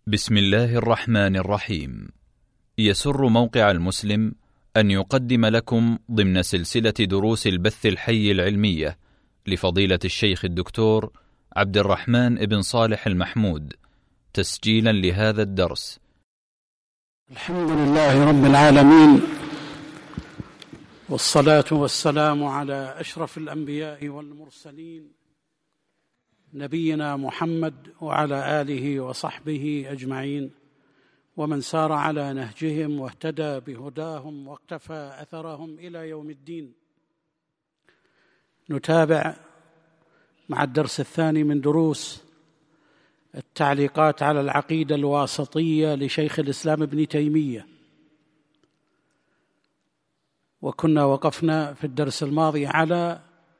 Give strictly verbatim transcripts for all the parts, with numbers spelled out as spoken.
بسم الله الرحمن الرحيم. يسر موقع المسلم أن يقدم لكم ضمن سلسلة دروس البث الحي العلمية لفضيلة الشيخ الدكتور عبد الرحمن بن صالح المحمود تسجيلا لهذا الدرس. الحمد لله رب العالمين، والصلاة والسلام على أشرف الأنبياء والمرسلين نبينا محمد وعلى آله وصحبه أجمعين، ومن سار على نهجهم واهتدى بهداهم واقتفى أثرهم إلى يوم الدين. نتابع مع الدرس الثاني من دروس التعليقات على العقيدة الواسطية لشيخ الإسلام ابن تيمية، وكنا وقفنا في الدرس الماضي على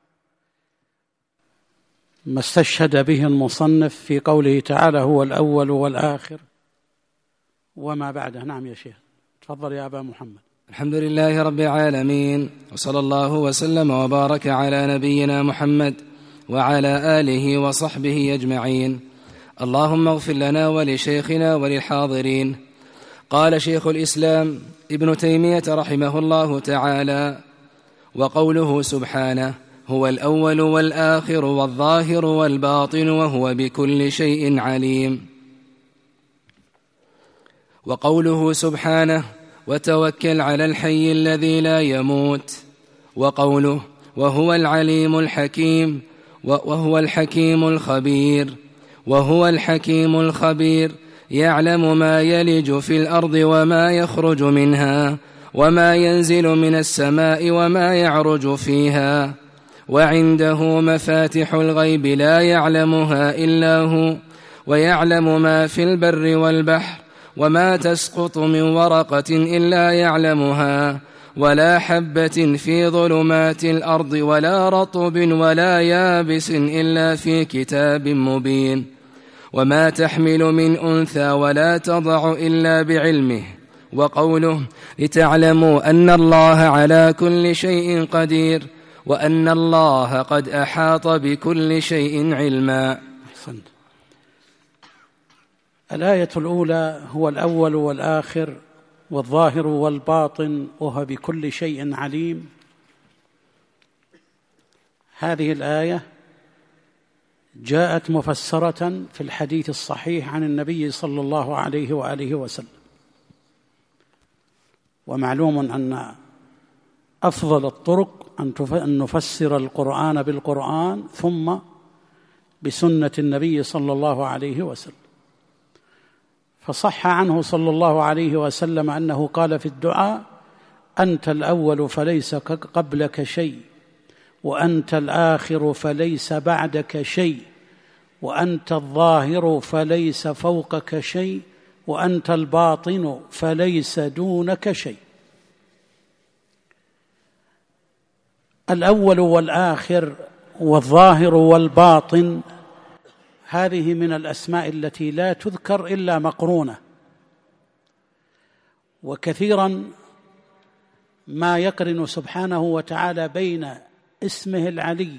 ما استشهد به المصنف في قوله تعالى: هو الأول والآخر وما بعده. نعم يا شيخ، تفضل يا أبا محمد. الحمد لله رب العالمين، وصلى الله وسلم وبارك على نبينا محمد وعلى آله وصحبه أجمعين. اللهم اغفر لنا ولشيخنا وللحاضرين. قال شيخ الإسلام ابن تيمية رحمه الله تعالى: وقوله سبحانه: هو الأول والآخر والظاهر والباطن وهو بكل شيء عليم. وقوله سبحانه: وتوكل على الحي الذي لا يموت. وقوله: وهو العليم الحكيم وهو الحكيم الخبير. وهو الحكيم الخبير يعلم ما يلج في الأرض وما يخرج منها وما ينزل من السماء وما يعرج فيها، وعنده مفاتح الغيب لا يعلمها إلا هو، ويعلم ما في البر والبحر، وما تسقط من ورقة إلا يعلمها، ولا حبة في ظلمات الأرض ولا رطب ولا يابس إلا في كتاب مبين، وما تحمل من أنثى ولا تضع إلا بعلمه. وقوله: لتعلموا أن الله على كل شيء قدير وأن الله قد أحاط بكل شيء علما. أحسنت. الآية الأولى: هو الأول والآخر والظاهر والباطن وهو بكل شيء عليم. هذه الآية جاءت مفسرة في الحديث الصحيح عن النبي صلى الله عليه وآله وسلم، ومعلوم أن أفضل الطرق أن نفسر القرآن بالقرآن ثم بسنة النبي صلى الله عليه وسلم. فصح عنه صلى الله عليه وسلم أنه قال في الدعاء: أنت الأول فليس قبلك شيء، وأنت الآخر فليس بعدك شيء، وأنت الظاهر فليس فوقك شيء، وأنت الباطن فليس دونك شيء. الأول والآخر والظاهر والباطن هذه من الأسماء التي لا تذكر إلا مقرونة، وكثيرا ما يقرن سبحانه وتعالى بين اسمه العلي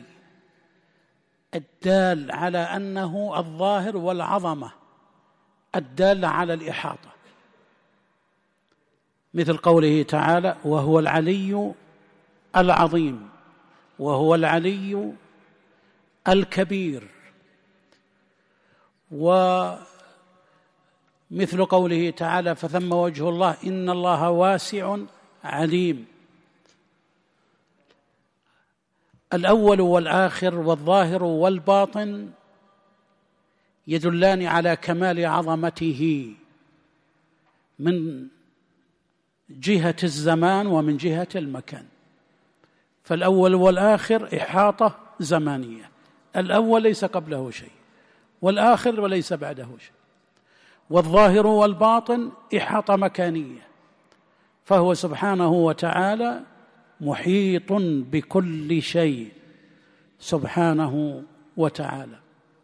الدال على أنه الظاهر والعظمة الدال على الإحاطة، مثل قوله تعالى: وهو العلي العظيم، وهو العلي الكبير. ومثل قوله تعالى: فثم وجه الله إن الله واسع عليم. الأول والآخر والظاهر والباطن يدلان على كمال عظمته من جهة الزمان ومن جهة المكان. فالأول والآخر إحاطة زمانية، الأول ليس قبله شيء والآخر وليس بعده شيء. والظاهر والباطن إحاطة مكانية، فهو سبحانه وتعالى محيط بكل شيء سبحانه وتعالى.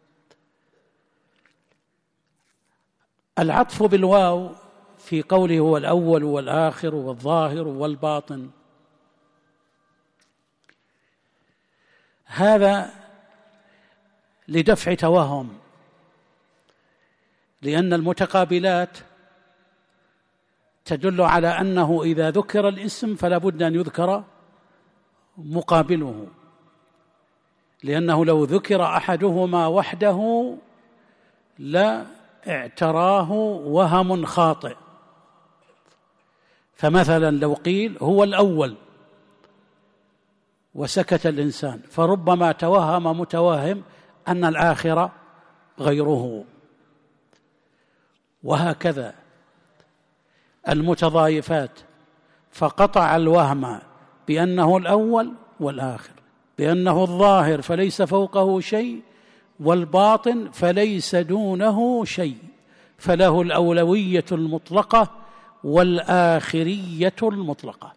العطف بالواو في قوله هو الأول والآخر والظاهر والباطن هذا لدفع توهم، لأن المتقابلات تدل على أنه إذا ذكر الاسم فلا بد أن يذكر مقابله، لأنه لو ذكر أحدهما وحده لا اعتراه وهم خاطئ. فمثلا لو قيل هو الأول وسكت الإنسان فربما توهم متوهم أن الآخر غيره، وهكذا المتضايفات، فقطع الوهم بأنه الأول والآخر، بأنه الظاهر فليس فوقه شيء والباطن فليس دونه شيء، فله الأولوية المطلقة والآخرية المطلقة.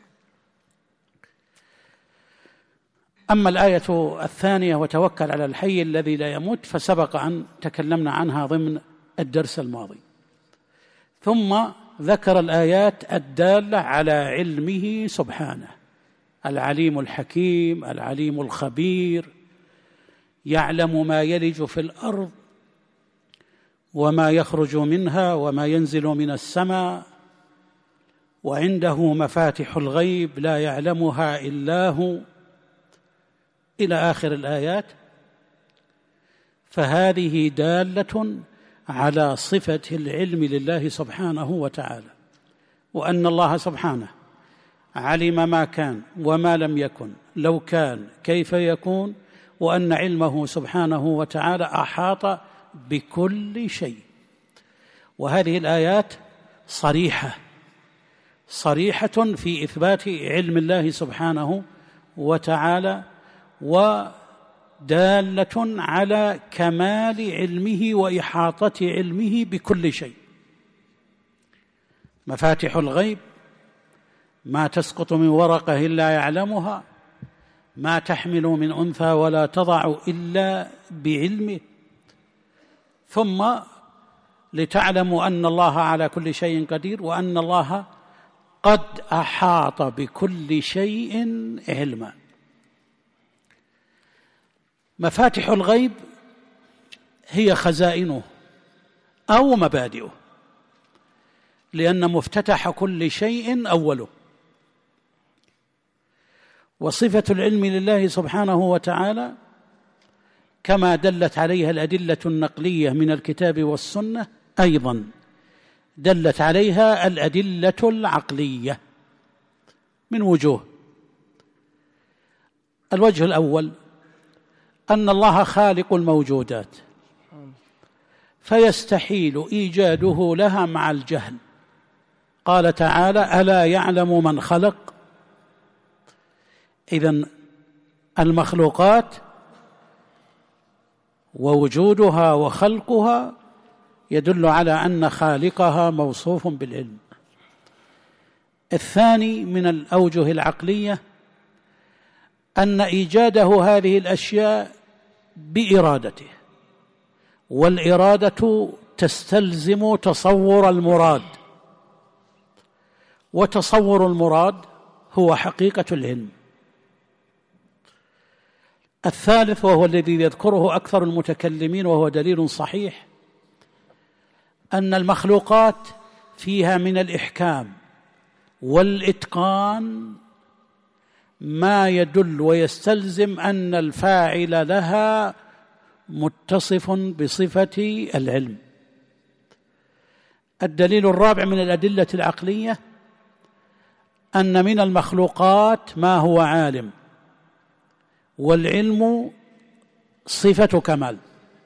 أما الآية الثانية وتوكل على الحي الذي لا يموت فسبق أن تكلمنا عنها ضمن الدرس الماضي. ثم ذكر الآيات الدالة على علمه سبحانه، العليم الحكيم، العليم الخبير، يعلم ما يلج في الأرض وما يخرج منها وما ينزل من السماء، وعنده مفاتح الغيب لا يعلمها إلا هو، إلى آخر الآيات. فهذه دالة على صفة العلم لله سبحانه وتعالى، وأن الله سبحانه علم ما كان وما لم يكن، لو كان كيف يكون، وأن علمه سبحانه وتعالى أحاط بكل شيء. وهذه الآيات صريحة صريحة في إثبات علم الله سبحانه وتعالى، ودالة على كمال علمه وإحاطة علمه بكل شيء. مفاتح الغيب، ما تسقط من ورقة إلا يعلمها، ما تحمل من أنثى ولا تضع إلا بعلمه. ثم لتعلموا أن الله على كل شيء قدير، وأن الله قد أحاط بكل شيء علما. مفاتح الغيب هي خزائنه أو مبادئه، لأن مفتتح كل شيء أوله. وصفة العلم لله سبحانه وتعالى كما دلت عليها الأدلة النقلية من الكتاب والسنة، أيضا دلت عليها الأدلة العقلية من وجوه. الوجه الأول أن الله خالق الموجودات، فيستحيل إيجاده لها مع الجهل. قال تعالى: ألا يعلم من خلق. إذن المخلوقات ووجودها وخلقها يدل على أن خالقها موصوف بالعلم. الثاني من الأوجه العقلية أن إيجاده هذه الأشياء بإرادته، والإرادة تستلزم تصور المراد، وتصور المراد هو حقيقة العلم. الثالث وهو الذي يذكره أكثر المتكلمين وهو دليل صحيح، أن المخلوقات فيها من الإحكام والإتقان ما يدل ويستلزم أن الفاعل لها متصف بصفة العلم. الدليل الرابع من الأدلة العقلية أن من المخلوقات ما هو عالم، والعلم صفة كمال،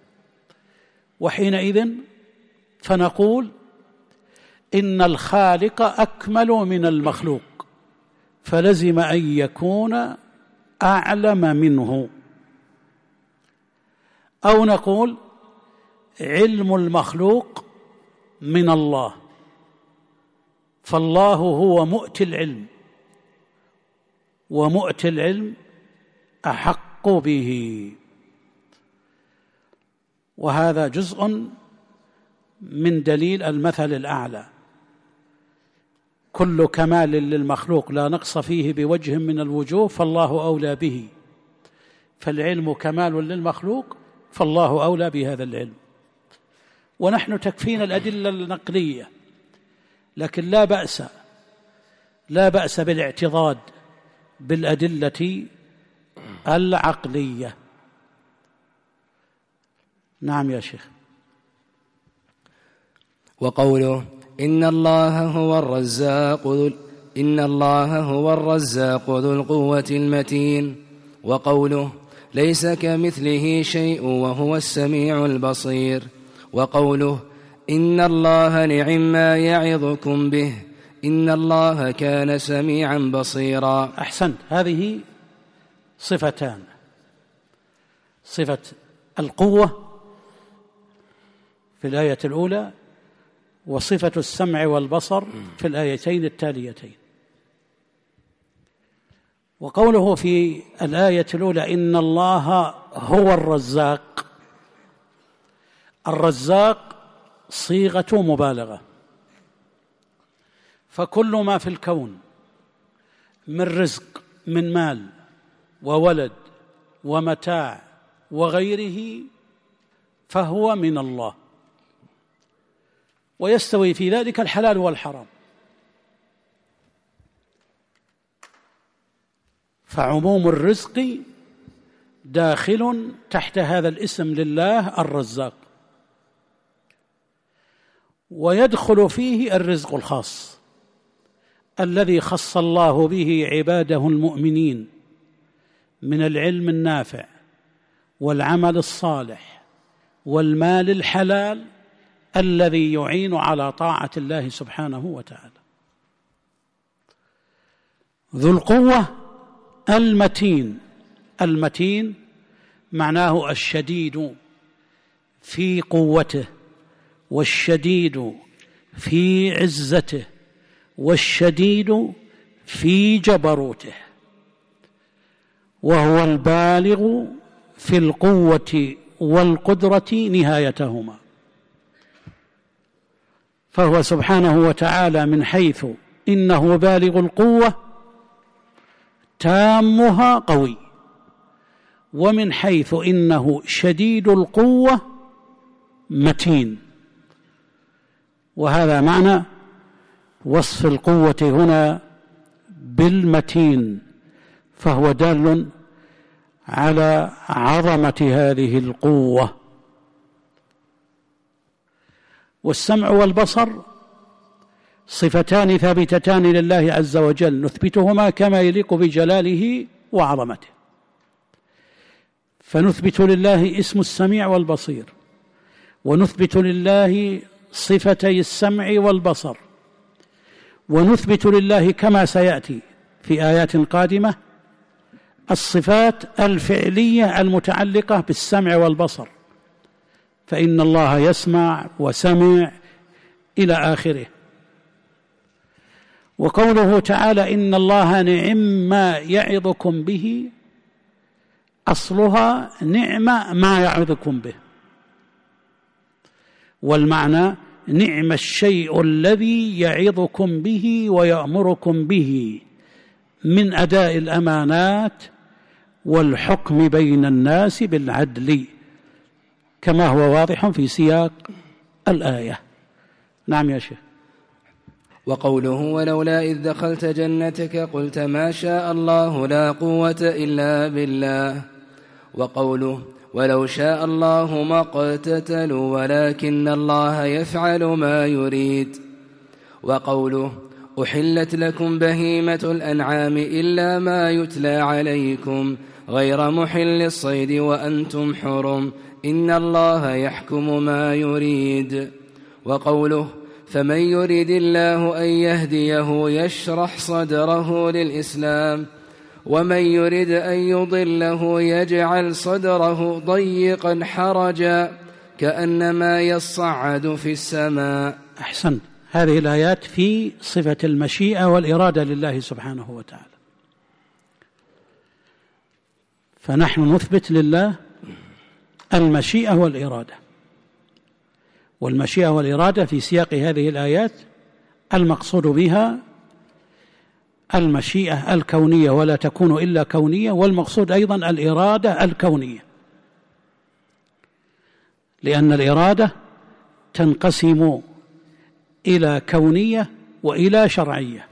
وحينئذ فنقول إن الخالق أكمل من المخلوق، فلزم أن يكون أعلم منه. أو نقول علم المخلوق من الله، فالله هو مؤتي العلم، ومؤتي العلم أحق به. وهذا جزء من دليل المثل الأعلى. كل كمال للمخلوق لا نقص فيه بوجه من الوجوه فالله أولى به، فالعلم كمال للمخلوق فالله أولى بهذا العلم. ونحن تكفينا الأدلة النقلية، لكن لا بأس لا بأس بالاعتضاد بالأدلة العقلية. نعم يا شيخ. وقوله إن الله هو الرزاق ذو إن الله هو الرزاق ذو القوة المتين. وقوله ليس كمثله شيء وهو السميع البصير. وقوله إن الله نعم ما يعظكم به إن الله كان سميعا بصيرا. أحسنت. هذه صفتان، صفة القوة في الآية الأولى، وصفة السمع والبصر في الآيتين التاليتين. وقوله في الآية الأولى إن الله هو الرزاق، الرزاق صيغة مبالغة، فكل ما في الكون من رزق من مال وولد ومتاع وغيره فهو من الله، ويستوي في ذلك الحلال والحرام. فعموم الرزق داخل تحت هذا الاسم لله الرزاق، ويدخل فيه الرزق الخاص الذي خص الله به عباده المؤمنين من العلم النافع والعمل الصالح والمال الحلال الذي يعين على طاعة الله سبحانه وتعالى. ذو القوة المتين، المتين معناه الشديد في قوته، والشديد في عزته، والشديد في جبروته، وهو البالغ في القوة والقدرة نهايتهما. فهو سبحانه وتعالى من حيث إنه بالغ القوة تامها قوي، ومن حيث إنه شديد القوة متين. وهذا معنى وصف القوة هنا بالمتين، فهو دال على عظمة هذه القوة. والسمع والبصر صفتان ثابتتان لله عز وجل، نثبتهما كما يليق بجلاله وعظمته. فنثبت لله اسم السميع والبصير، ونثبت لله صفتي السمع والبصر، ونثبت لله كما سيأتي في آيات قادمة الصفات الفعلية المتعلقة بالسمع والبصر، فإن الله يسمع وسمع إلى آخره. وقوله تعالى إن الله نعم ما يعظكم به، أصلها نعم ما يعظكم به، والمعنى نعم الشيء الذي يعظكم به ويأمركم به من أداء الأمانات والحكم بين الناس بالعدل، كما هو واضح في سياق الآية. نعم يا شيخ. وقوله ولولا إذ دخلت جنتك قلت ما شاء الله لا قوة إلا بالله. وقوله ولو شاء الله ما اقتتلوا ولكن الله يفعل ما يريد. وقوله أحلت لكم بهيمة الأنعام إلا ما يتلى عليكم غير محل الصيد وأنتم حرم إن الله يحكم ما يريد. وقوله فمن يريد الله أن يهديه يشرح صدره للإسلام ومن يريد أن يضله يجعل صدره ضيقا حرجا كأنما يصعد في السماء. أحسن. هذه الآيات في صفة المشيئة والإرادة لله سبحانه وتعالى. فنحن نثبت لله المشيئة والإرادة، والمشيئة والإرادة في سياق هذه الآيات المقصود بها المشيئة الكونية ولا تكون إلا كونية، والمقصود أيضا الإرادة الكونية، لأن الإرادة تنقسم إلى كونية وإلى شرعية.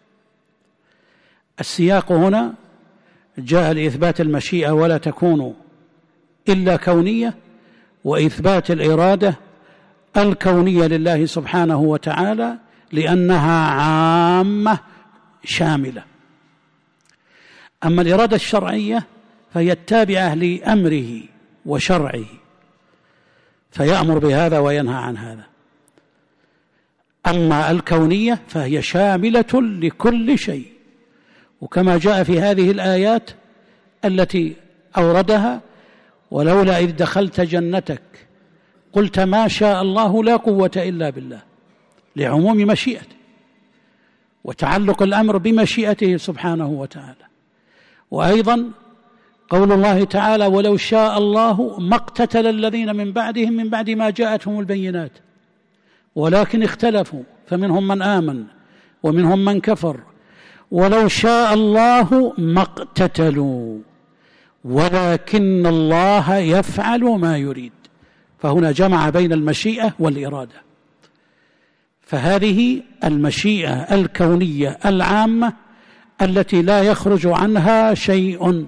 السياق هنا جاء لإثبات المشيئة ولا تكون إلا كونية، وإثبات الإرادة الكونية لله سبحانه وتعالى لأنها عامة شاملة. أما الإرادة الشرعية فهي التابعة لأمره وشرعه، فيأمر بهذا وينهى عن هذا. أما الكونية فهي شاملة لكل شيء، وكما جاء في هذه الآيات التي أوردها: ولولا إذ دخلت جنتك قلت ما شاء الله لا قوة إلا بالله، لعموم مشيئته وتعلق الأمر بمشيئته سبحانه وتعالى. وأيضا قول الله تعالى: ولو شاء الله ما اقتتل الذين من بعدهم من بعد ما جاءتهم البينات ولكن اختلفوا فمنهم من آمن ومنهم من كفر ولو شاء الله ما اقتتلوا ولكن الله يفعل ما يريد. فهنا جمع بين المشيئة والإرادة. فهذه المشيئة الكونية العامة التي لا يخرج عنها شيء.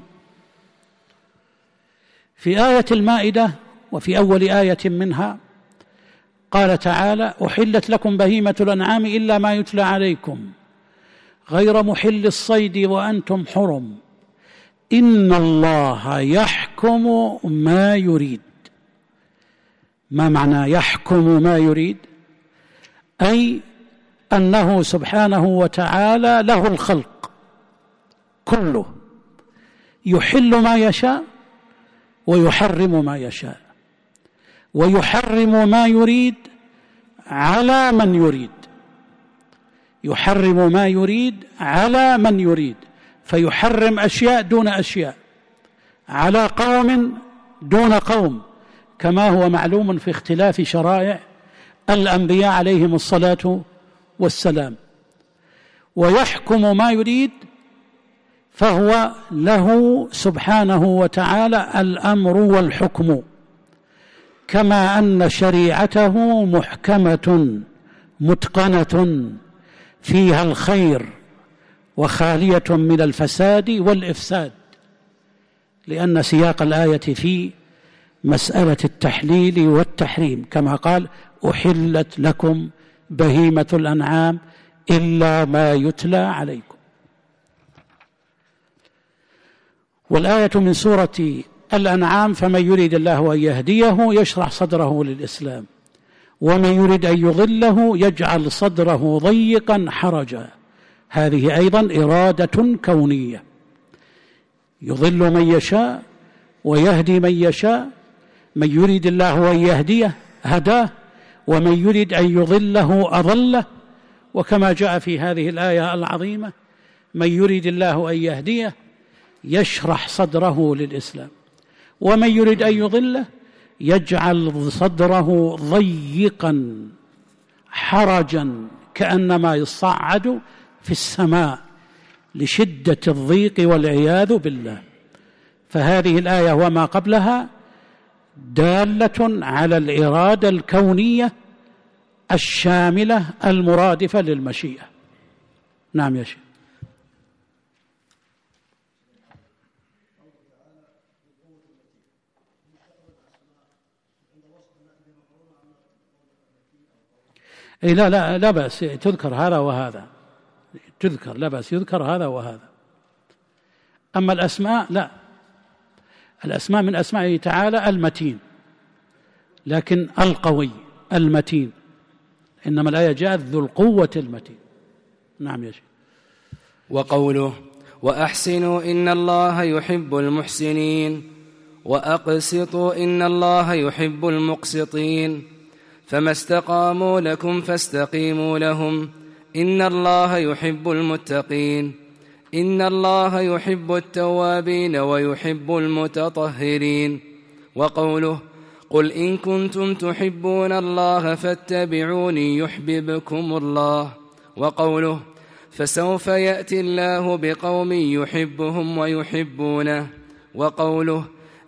في آية المائدة وفي أول آية منها قال تعالى: أحلت لكم بهيمة الأنعام إلا ما يتلى عليكم غير محل الصيد وأنتم حرم إن الله يحكم ما يريد. ما معنى يحكم ما يريد؟ أي أنه سبحانه وتعالى له الخلق كله، يحل ما يشاء ويحرم ما يشاء، ويحرم ما يريد على من يريد، يحرم ما يريد على من يريد، فيحرم أشياء دون أشياء، على قوم دون قوم، كما هو معلوم في اختلاف شرائع الأنبياء عليهم الصلاة والسلام. ويحكم ما يريد فهو له سبحانه وتعالى الأمر والحكم، كما أن شريعته محكمة متقنة فيها الخير وخالية من الفساد والإفساد، لأن سياق الآية في مسألة التحليل والتحريم، كما قال: أحلت لكم بهيمة الأنعام إلا ما يتلى عليكم. والآية من سورة الأنعام: فمن يريد الله أن يهديه يشرح صدره للإسلام ومن يريد أن يضله يجعل صدره ضيقا حرجا. هذه أيضا إرادة كونية، يضل من يشاء ويهدي من يشاء. من يريد الله أن يهديه هداه، ومن يريد أن يضله أضله. وكما جاء في هذه الآية العظيمة: من يريد الله أن يهديه يشرح صدره للإسلام ومن يريد أن يضله يجعل صدره ضيقا حرجا كأنما يصعد في السماء لشدة الضيق والعياذ بالله. فهذه الآية وما قبلها دالة على الإرادة الكونية الشاملة المرادفة للمشيئة. نعم يا شيخ. إيه لا لا لا بأس تذكر هذا وهذا، تذكر لا بأس يذكر هذا وهذا. أما الأسماء لا، الأسماء من أسمائه تعالى المتين، لكن القوي المتين، إنما الآية جاءت ذو القوة المتين. نعم يا شيخ. وقوله: وأحسنوا إن الله يحب المحسنين وأقسطوا إن الله يحب المقسطين فما استقاموا لكم فاستقيموا لهم إن الله يحب المتقين إن الله يحب التوابين ويحب المتطهرين. وقوله: قل إن كنتم تحبون الله فاتبعوني يحببكم الله. وقوله: فسوف يأتي الله بقوم يحبهم ويحبونه. وقوله: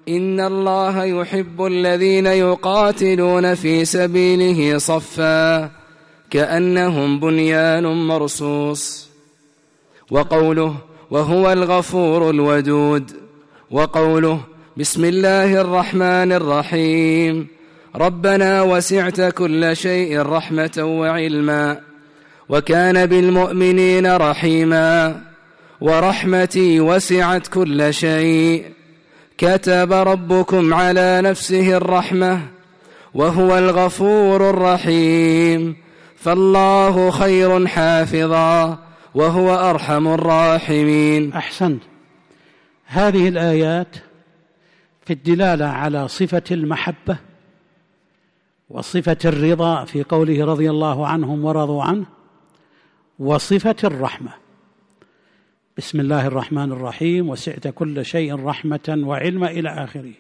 إن الله يحب الذين يقاتلون في سبيله صفا كأنهم بنيان مرصوص. وقوله وهو الغفور الودود. وقوله بسم الله الرحمن الرحيم ربنا وسعت كل شيء رحمة وعلما وكان بالمؤمنين رحيما ورحمتي وسعت كل شيء كتب ربكم على نفسه الرحمة وهو الغفور الرحيم فالله خير حافظا وهو أرحم الراحمين. أحسنت. هذه الآيات في الدلالة على صفة المحبة وصفة الرضا في قوله رضي الله عنهم ورضوا عنه، وصفة الرحمة بسم الله الرحمن الرحيم وسعت كل شيء رحمة وعلما إلى آخره.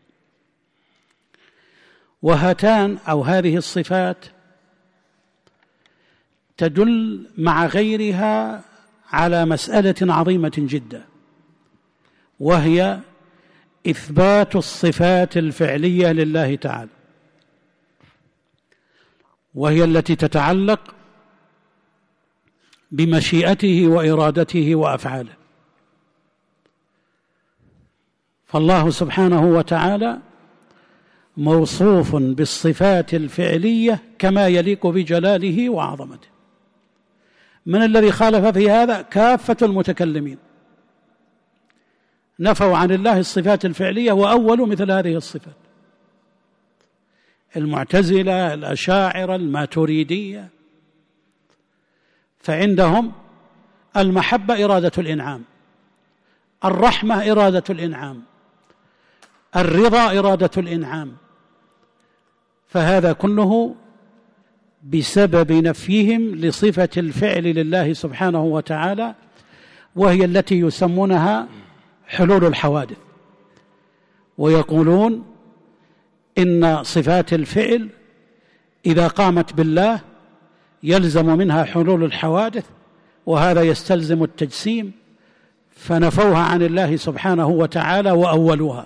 وهاتان أو هذه الصفات تدل مع غيرها على مسألة عظيمة جدا، وهي إثبات الصفات الفعلية لله تعالى، وهي التي تتعلق بمشيئته وإرادته وأفعاله. فالله سبحانه وتعالى موصوف بالصفات الفعلية كما يليق بجلاله وعظمته. من الذي خالف في هذا؟ كافة المتكلمين نفوا عن الله الصفات الفعلية وأولوا مثل هذه الصفات: المعتزلة، الأشاعرة، الماتريدية. فعندهم المحبة إرادة الإنعام، الرحمة إرادة الإنعام، الرضا إرادة الإنعام، فهذا كله بسبب نفيهم لصفة الفعل لله سبحانه وتعالى، وهي التي يسمونها حلول الحوادث، ويقولون إن صفات الفعل إذا قامت بالله يلزم منها حلول الحوادث، وهذا يستلزم التجسيم، فنفوها عن الله سبحانه وتعالى وأولوها.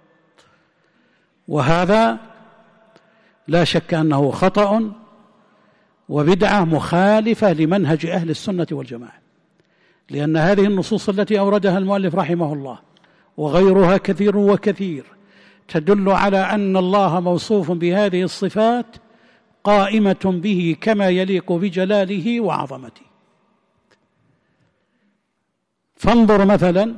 وهذا لا شك أنه خطأ وبدعة مخالفة لمنهج أهل السنة والجماعة، لأن هذه النصوص التي أوردها المؤلف رحمه الله وغيرها كثير وكثير تدل على أن الله موصوف بهذه الصفات قائمة به كما يليق بجلاله وعظمته. فانظر مثلا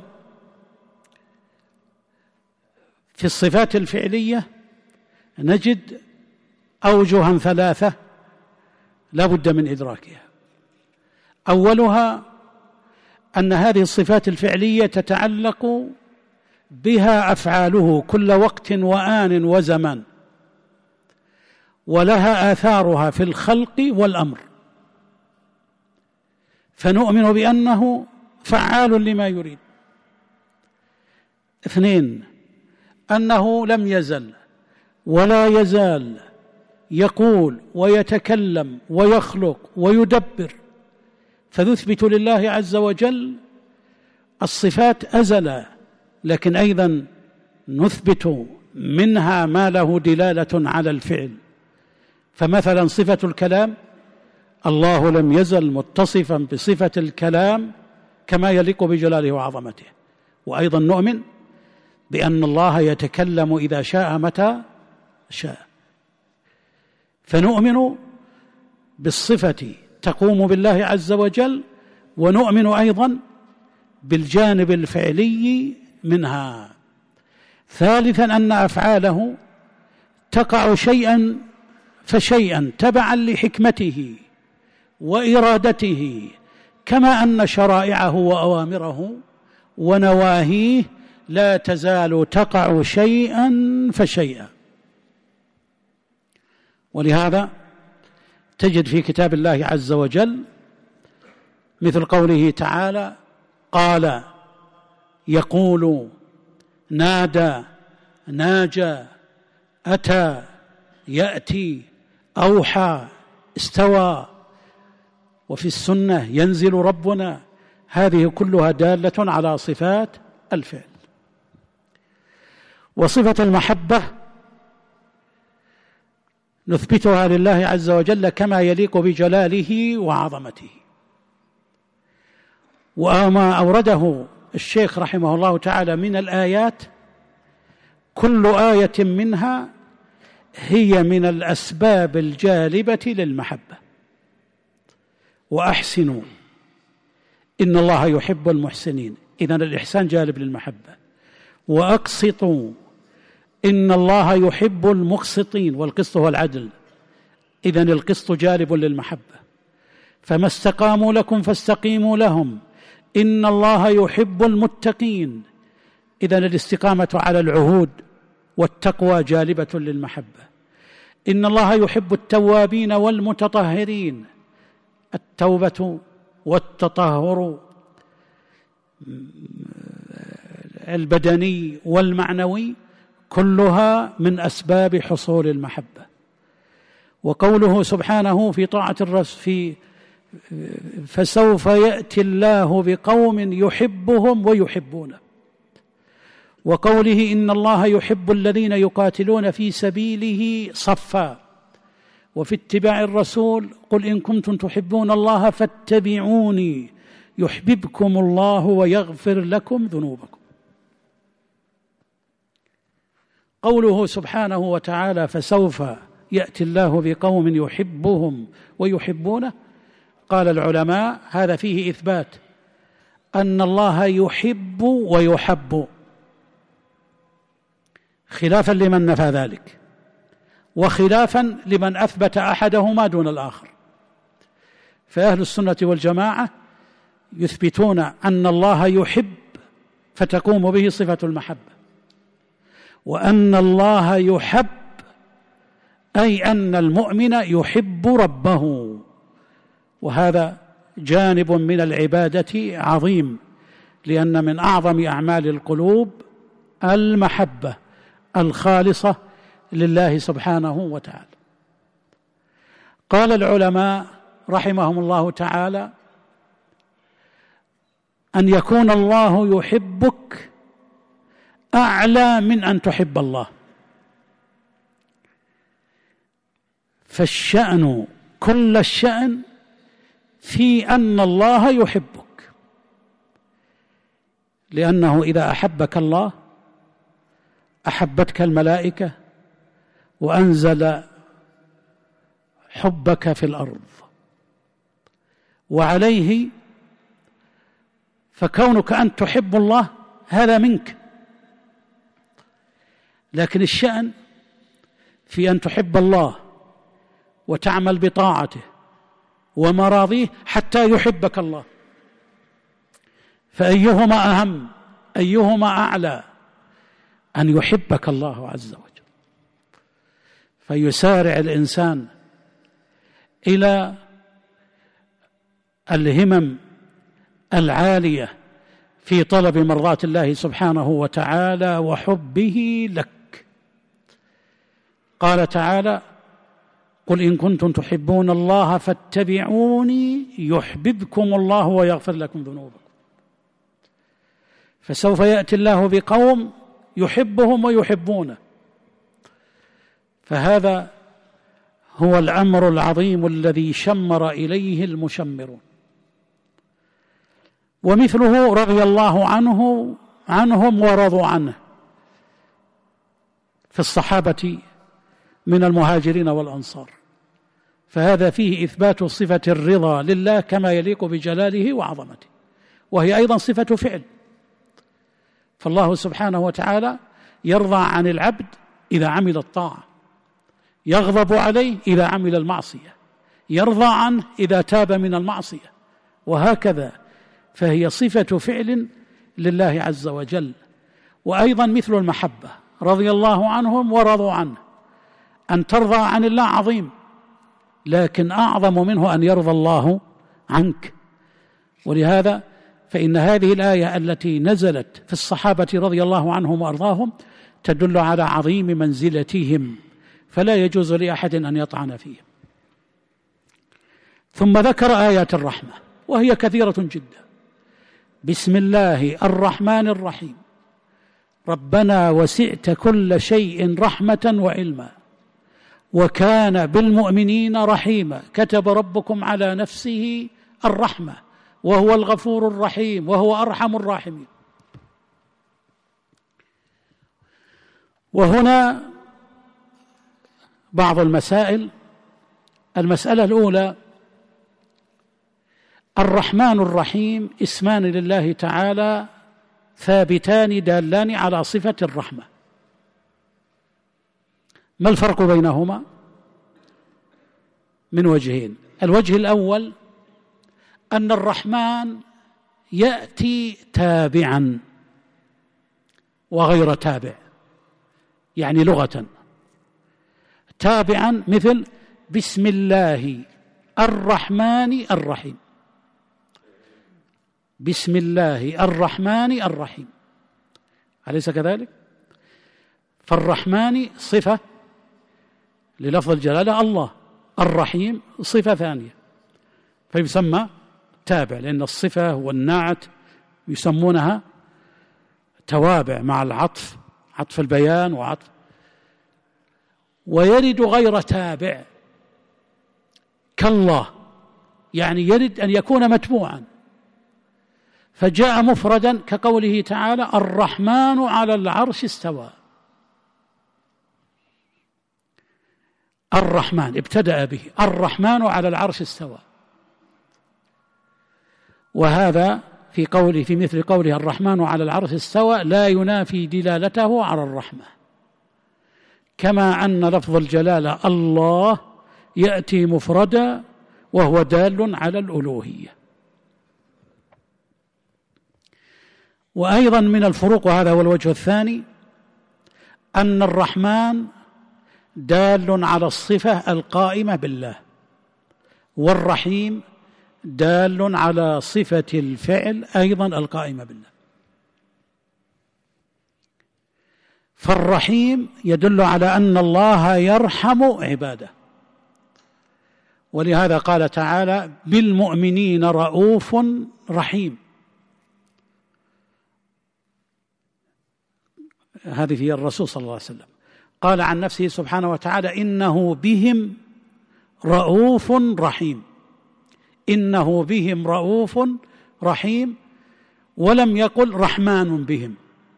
في الصفات الفعلية نجد أوجها ثلاثة لا بد من إدراكها. أولها أن هذه الصفات الفعلية تتعلق بها أفعاله كل وقت وآن وزمان، ولها آثارها في الخلق والأمر، فنؤمن بأنه فعال لما يريد. اثنين، أنه لم يزل ولا يزال يقول ويتكلم ويخلق ويدبر، فنثبت لله عز وجل الصفات أزلا، لكن أيضا نثبت منها ما له دلالة على الفعل. فمثلا صفة الكلام، الله لم يزل متصفا بصفة الكلام كما يليق بجلاله وعظمته. وأيضا نؤمن بأن الله يتكلم إذا شاء متى شاء، فنؤمن بالصفة تقوم بالله عز وجل، ونؤمن أيضا بالجانب الفعلي منها. ثالثا أن أفعاله تقع شيئا فشيئا تبعا لحكمته وإرادته، كما أن شرائعه وأوامره ونواهيه لا تزال تقع شيئا فشيئا. ولهذا تجد في كتاب الله عز وجل مثل قوله تعالى: قال، يقول، نادى، ناجى، أتى، يأتي، أوحى، استوى. وفي السنة ينزل ربنا. هذه كلها دالة على صفات الفعل. وصفة المحبة نثبتها لله عز وجل كما يليق بجلاله وعظمته. وما أورده الشيخ رحمه الله تعالى من الآيات كل آية منها هي من الأسباب الجالبة للمحبة. وأحسنوا إن الله يحب المحسنين، إذن الإحسان جالب للمحبة. وأقسطوا إن الله يحب المقسطين، والقسط هو العدل، إذن القسط جالب للمحبة. فما استقاموا لكم فاستقيموا لهم إن الله يحب المتقين، إذن الاستقامة على العهود والتقوى جالبة للمحبة. إن الله يحب التوابين والمتطهرين، التوبة والتطهر البدني والمعنوي كلها من أسباب حصول المحبة. وقوله سبحانه في طاعة الرسول في فسوف يأتي الله بقوم يحبهم ويحبونه، وقوله إن الله يحب الذين يقاتلون في سبيله صفا، وفي اتباع الرسول قل إن كنتم تحبون الله فاتبعوني يحببكم الله ويغفر لكم ذنوبكم. قوله سبحانه وتعالى فسوف يأتي الله بقوم يحبهم ويحبونه، قال العلماء هذا فيه إثبات أن الله يحب ويحب، خلافا لمن نفى ذلك، وخلافا لمن أثبت أحدهما دون الآخر. فأهل السنة والجماعة يثبتون أن الله يحب فتقوم به صفة المحبة، وأن الله يحب أي أن المؤمن يحب ربه، وهذا جانب من العبادة عظيم، لأن من أعظم أعمال القلوب المحبة الخالصة لله سبحانه وتعالى. قال العلماء رحمهم الله تعالى أن يكون الله يحبك أعلى من أن تحب الله، فالشأن كل الشأن في أن الله يحبك، لأنه إذا أحبك الله أحبتك الملائكة وأنزل حبك في الأرض، وعليه فكونك أن تحب الله هذا منك. لكن الشأن في أن تحب الله وتعمل بطاعته ومراضيه حتى يحبك الله، فأيهما أهم، أيهما أعلى؟ أن يحبك الله عز وجل. فيسارع الإنسان إلى الهمم العالية في طلب مرضاة الله سبحانه وتعالى وحبه لك. قال تعالى قل إن كنتم تحبون الله فاتبعوني يحببكم الله ويغفر لكم ذنوبكم. فسوف يأتي الله بقوم يحبهم ويحبونه، فهذا هو الأمر العظيم الذي شمر إليه المشمرون. ومثله رضي الله عنه عنهم ورضوا عنه في الصحابة من المهاجرين والأنصار، فهذا فيه إثبات صفة الرضا لله كما يليق بجلاله وعظمته، وهي أيضا صفة فعل. فالله سبحانه وتعالى يرضى عن العبد إذا عمل الطاعة، يغضب عليه إذا عمل المعصية، يرضى عنه إذا تاب من المعصية، وهكذا. فهي صفة فعل لله عز وجل. وأيضا مثل المحبة رضي الله عنهم ورضوا عنه، أن ترضى عن الله عظيم، لكن أعظم منه أن يرضى الله عنك. ولهذا فإن هذه الآية التي نزلت في الصحابة رضي الله عنهم وأرضاهم تدل على عظيم منزلتهم، فلا يجوز لأحد أن يطعن فيهم. ثم ذكر آيات الرحمة وهي كثيرة جدا. بسم الله الرحمن الرحيم، ربنا وسعت كل شيء رحمة وعلما وكان بالمؤمنين رحيما، كتب ربكم على نفسه الرحمة وهو الغفور الرحيم وهو أرحم الراحمين. وهنا بعض المسائل. المسألة الأولى: الرحمن الرحيم اسمان لله تعالى ثابتان دالان على صفة الرحمة، ما الفرق بينهما؟ من وجهين. الوجه الأول أن الرحمن يأتي تابعا وغير تابع، يعني لغة تابعا مثل بسم الله الرحمن الرحيم، بسم الله الرحمن الرحيم، أليس كذلك؟ فالرحمن صفة للفظ الجلالة الله، الرحيم صفة ثانية، فيسمى تابع، لأن الصفة والنعت يسمونها توابع مع العطف، عطف البيان وعطف. ويرد غير تابع كالله، يعني يرد أن يكون متبوعا، فجاء مفردا كقوله تعالى الرحمن على العرش استوى. الرحمن ابتدأ به، الرحمن على العرش استوى، وهذا في قوله في مثل قوله الرحمن على العرش استوى لا ينافي دلالته على الرحمة، كما أن لفظ الجلالة الله يأتي مفردا وهو دال على الألوهية. وأيضا من الفروق، وهذا هو الوجه الثاني، أن الرحمن دال على الصفة القائمة بالله، والرحيم دال على صفة الفعل أيضا القائمة بالله. فالرحيم يدل على أن الله يرحم عباده، ولهذا قال تعالى بالمؤمنين رؤوف رحيم، هذه في الرسول صلى الله عليه وسلم. قال عن نفسه سبحانه وتعالى إنه بهم رؤوف رحيم، إنه بهم رؤوف رحيم، ولم يقل رحمن بهم.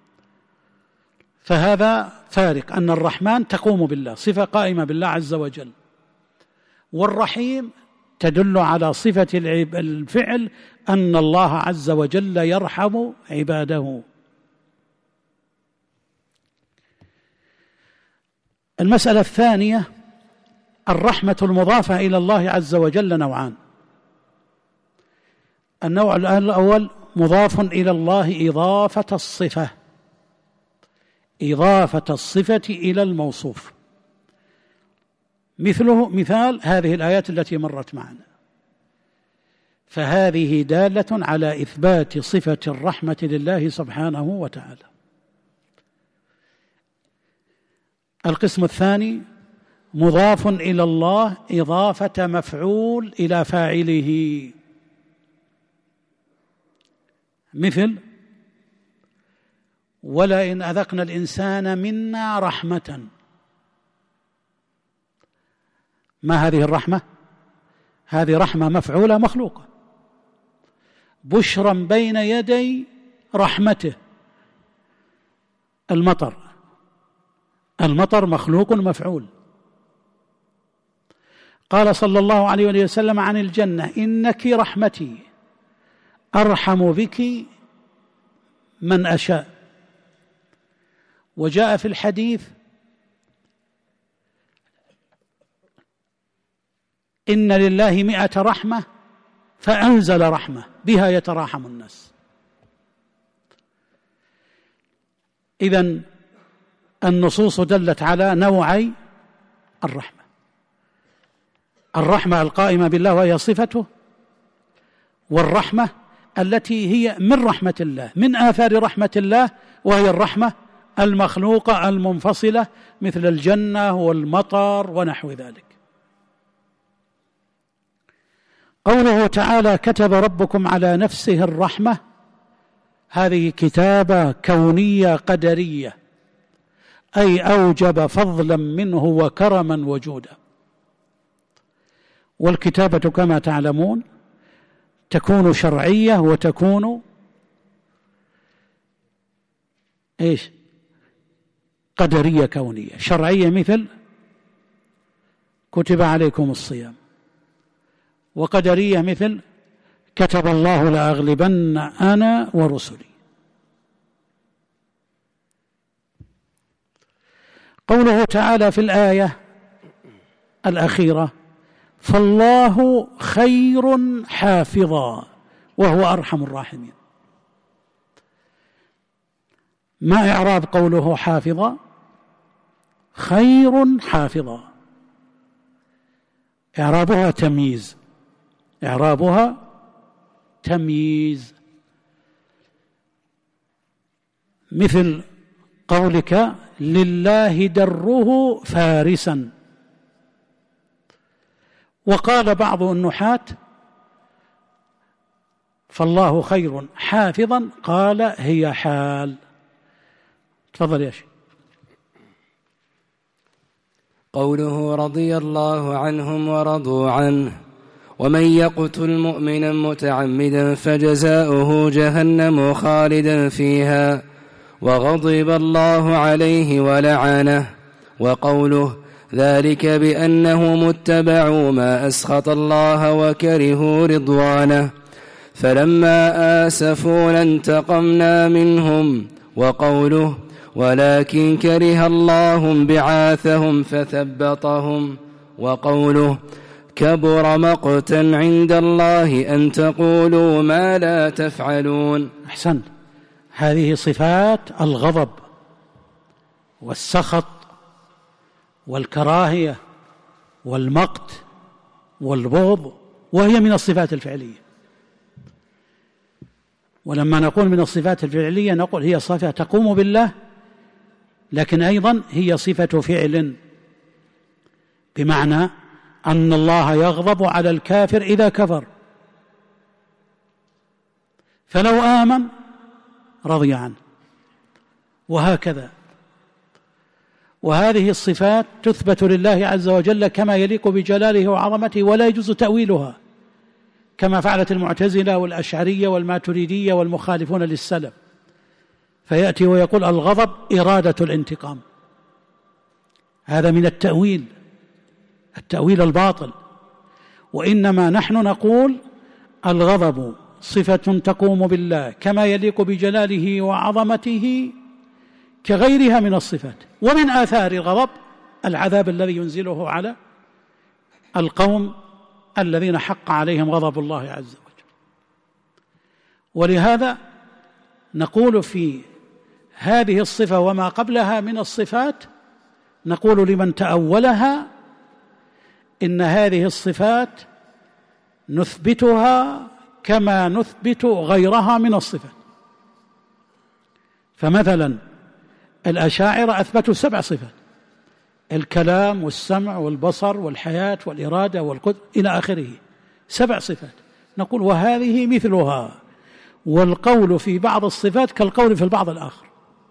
فهذا فارق، أن الرحمن تقوم بالله، صفة قائمة بالله عز وجل، والرحيم تدل على صفة الفعل أن الله عز وجل يرحم عباده. المسألة الثانية: الرحمة المضافة إلى الله عز وجل نوعان. النوع الأول مضاف إلى الله إضافة الصفة، إضافة الصفة إلى الموصوف، مثله مثال هذه الآيات التي مرت معنا، فهذه دالة على إثبات صفة الرحمة لله سبحانه وتعالى. القسم الثاني مضاف إلى الله إضافة مفعول إلى فاعله، مثل ولئن أذقنا الإنسان منا رحمة. ما هذه الرحمة؟ هذه رحمة مفعولة مخلوقة، بشرا بين يدي رحمته. المطر، المطر مخلوق مفعول. قال صلى الله عليه وسلم عن الجنة إنك رحمتي أرحم بك من أشاء. وجاء في الحديث إن لله مئة رحمة فأنزل رحمة بها يتراحم الناس. إذن النصوص دلت على نوعي الرحمة: الرحمة القائمة بالله وهي صفته، والرحمة التي هي من رحمة الله، من آثار رحمة الله، وهي الرحمة المخلوقة المنفصلة مثل الجنة والمطر ونحو ذلك. قوله تعالى كتب ربكم على نفسه الرحمة، هذه كتابة كونية قدرية، أي أوجب فضلا منه وكرما وجودا. والكتابة كما تعلمون تكون شرعية وتكون إيش؟ قدرية كونية. شرعية مثل كتب عليكم الصيام، وقدرية مثل كتب الله لأغلبن أنا ورسلي. قوله تعالى في الآية الأخيرة فالله خير حافظا وهو أرحم الراحمين. ما إعراب قوله حافظا؟ خير حافظا، إعرابها تمييز، إعرابها تمييز، مثل قولك لله دره فارسا. وقال بعض النحاة فالله خير حافظا، قال هي حال. تفضل يا شيخ. قوله رضي الله عنهم ورضوا عنه ومن يقتل مؤمنا متعمدا فجزاؤه جهنم خالدا فيها وغضب الله عليه ولعنه. وقوله ذلك بأنهم اتبعوا ما أسخط الله وكرهوا رضوانه فلما آسفونا انتقمنا منهم. وقوله ولكن كره الله بعاثهم فثبطهم. وقوله كبر مقتا عند الله أن تقولوا ما لا تفعلون. أحسن. هذه صفات الغضب والسخط والكراهية والمقت والبغض، وهي من الصفات الفعلية. ولما نقول من الصفات الفعلية نقول هي صفة تقوم بالله، لكن أيضا هي صفة فعل، بمعنى أن الله يغضب على الكافر إذا كفر، فلو آمن رضي عنه، وهكذا. وهذه الصفات تثبت لله عز وجل كما يليق بجلاله وعظمته، ولا يجوز تأويلها كما فعلت المعتزلة والأشعرية والماتريدية والمخالفون للسلف، فيأتي ويقول الغضب إرادة الانتقام. هذا من التأويل، التأويل الباطل. وإنما نحن نقول الغضب صفة تقوم بالله كما يليق بجلاله وعظمته كغيرها من الصفات. ومن آثار الغضب العذاب الذي ينزله على القوم الذين حق عليهم غضب الله عز وجل. ولهذا نقول في هذه الصفة وما قبلها من الصفات، نقول لمن تأولها إن هذه الصفات نثبتها كما نثبت غيرها من الصفات. فمثلا الأشاعرة أثبتوا سبع صفات: الكلام والسمع والبصر والحياة والإرادة والقدر إلى آخره، سبع صفات. نقول وهذه مثلها، والقول في بعض الصفات كالقول في البعض الآخر.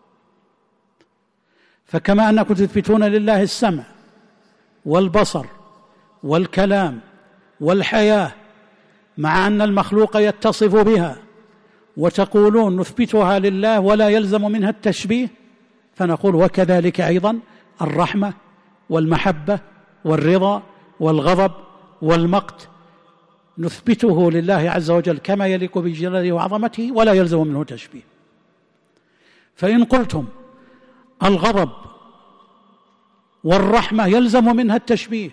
فكما أنكم تثبتون لله السمع والبصر والكلام والحياة مع أن المخلوق يتصف بها، وتقولون نثبتها لله ولا يلزم منها التشبيه، فنقول وكذلك أيضا الرحمة والمحبة والرضا والغضب والمقت نثبته لله عز وجل كما يليق بجلاله وعظمته ولا يلزم منه تشبيه. فإن قلتم الغضب والرحمة يلزم منها التشبيه،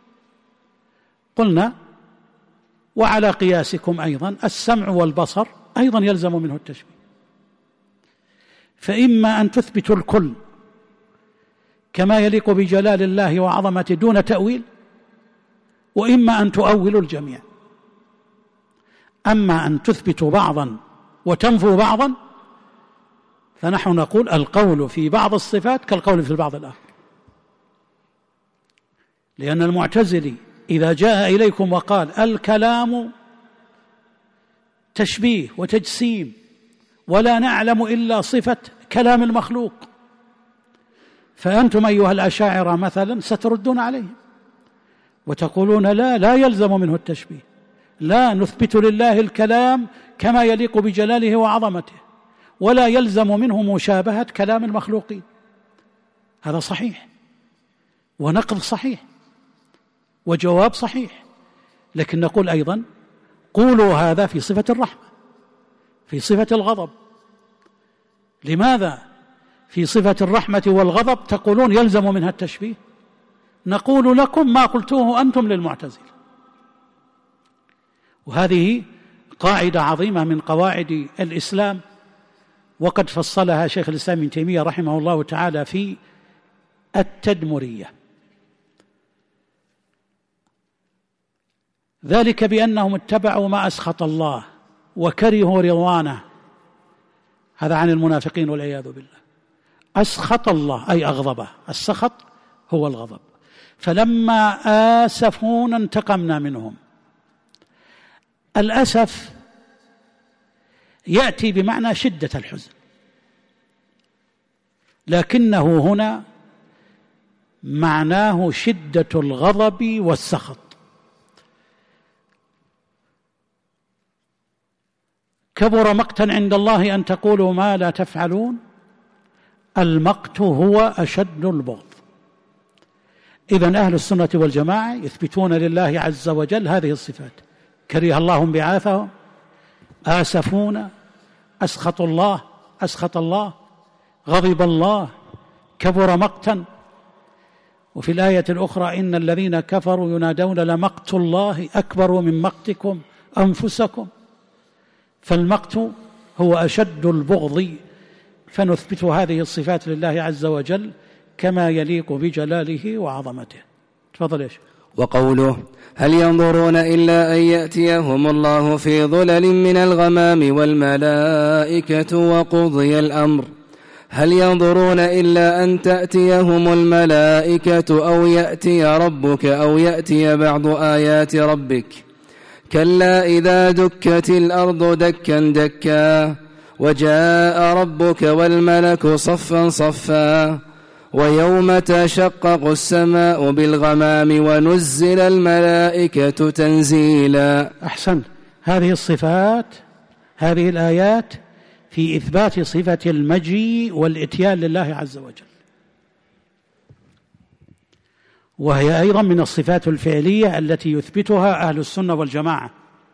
قلنا وعلى قياسكم أيضا السمع والبصر أيضا يلزم منه التشبيه. فإما أن تثبتوا الكل كما يليق بجلال الله وعظمته دون تأويل، وإما أن تؤولوا الجميع. أما أن تثبتوا بعضا وتنفوا بعضا فنحن نقول القول في بعض الصفات كالقول في البعض الآخر. لأن المعتزلي إذا جاء إليكم وقال الكلام تشبيه وتجسيم ولا نعلم إلا صفة كلام المخلوق. فأنتم أيها الأشاعرة مثلا ستردون عليهم وتقولون لا لا يلزم منه التشبيه، لا نثبت لله الكلام كما يليق بجلاله وعظمته، ولا يلزم منه مشابهة كلام المخلوقين. هذا صحيح ونقل صحيح وجواب صحيح، لكن نقول أيضا قولوا هذا في صفة الرحمة، في صفة الغضب. لماذا في صفة الرحمة والغضب تقولون يلزم منها التشبيه؟ نقول لكم ما قلتوه أنتم للمعتزلة. وهذه قاعدة عظيمة من قواعد الإسلام، وقد فصلها شيخ الإسلام ابن تيمية رحمه الله تعالى في التدمرية، ذلك بأنهم اتبعوا ما أسخط الله وكرهوا رضوانه. هذا عن المنافقين والعياذ بالله. أسخط الله أي أغضبه، السخط هو الغضب. فلما آسفونا انتقمنا منهم. الأسف يأتي بمعنى شدة الحزن، لكنه هنا معناه شدة الغضب والسخط. كبر مقتا عند الله أن تقولوا ما لا تفعلون. المقت هو أشد البغض. إذن أهل السنة والجماعة يثبتون لله عز وجل هذه الصفات: كره الله انبعاثهم، آسفون، أسخط الله أسخط الله غضب الله، كبر مقتا. وفي الآية الأخرى: إن الذين كفروا ينادون لمقت الله أكبر من مقتكم أنفسكم. فالمقت هو أشد البغض، فنثبت هذه الصفات لله عز وجل كما يليق بجلاله وعظمته. تفضل يا شيخ. وقوله: هل ينظرون إلا أن يأتيهم الله في ظلل من الغمام والملائكة وقضي الأمر. هل ينظرون إلا أن تأتيهم الملائكة أو يأتي ربك أو يأتي بعض آيات ربك. كلا إذا دكت الأرض دكا دكا وجاء ربك والملك صفا صفا ويوم تشقق السماء بالغمام ونزل الملائكة تنزيلا. أحسن. هذه الصفات، هذه الآيات في إثبات صفة المجيء والإتيان لله عز وجل، وهي أيضا من الصفات الفعلية التي يثبتها أهل السنة والجماعة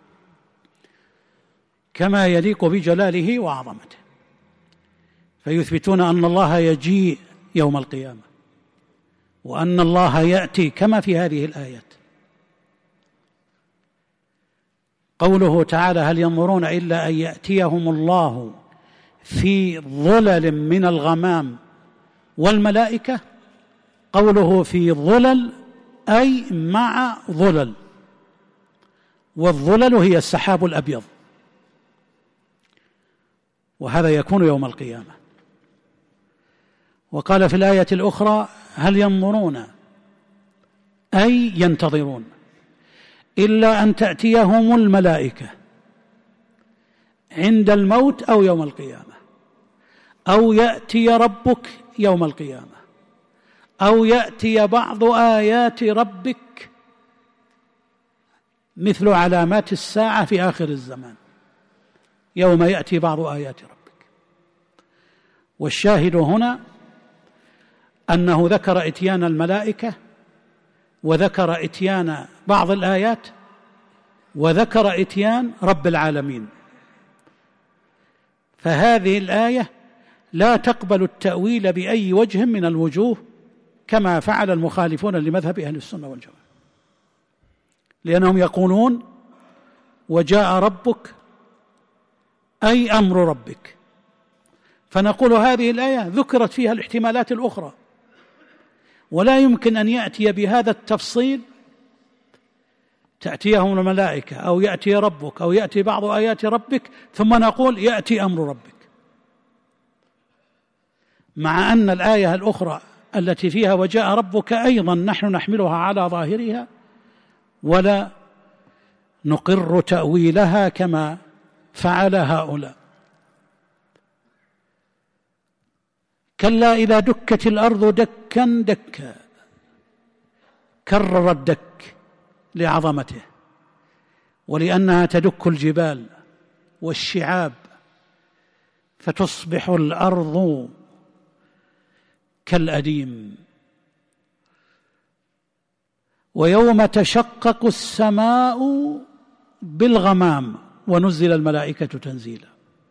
كما يليق بجلاله وعظمته. فيثبتون أن الله يجيء يوم القيامة، وأن الله يأتي كما في هذه الآيات. قوله تعالى: هل ينظرون إلا أن يأتيهم الله في ظلل من الغمام والملائكة. قوله في ظلل أي مع ظلل، والظلل هي السحاب الأبيض، وهذا يكون يوم القيامة. وقال في الآية الأخرى: هل ينظرون أي ينتظرون إلا أن تأتيهم الملائكة عند الموت أو يوم القيامة، أو يأتي ربك يوم القيامة، أو يأتي بعض آيات ربك، مثل علامات الساعة في آخر الزمان يوم يأتي بعض آيات ربك. والشاهد هنا أنه ذكر إتيان الملائكة، وذكر إتيان بعض الآيات، وذكر إتيان رب العالمين. فهذه الآية لا تقبل التأويل بأي وجه من الوجوه كما فعل المخالفون لمذهب أهل السنة والجماعة، لأنهم يقولون: وجاء ربك أي أمر ربك. فنقول هذه الآية ذكرت فيها الاحتمالات الأخرى، ولا يمكن أن يأتي بهذا التفصيل: تأتيهم الملائكة أو يأتي ربك أو يأتي بعض آيات ربك ثم نقول يأتي أمر ربك، مع أن الآية الأخرى التي فيها وجاء ربك أيضا نحن نحملها على ظاهرها ولا نقر تأويلها كما فعل هؤلاء. كلا إذا دكت الأرض دكا دكا، كرر الدك لعظمته ولأنها تدك الجبال والشعاب فتصبح الأرض كالأديم. ويوم تشقق السماء بالغمام ونزل الملائكة تنزيلا.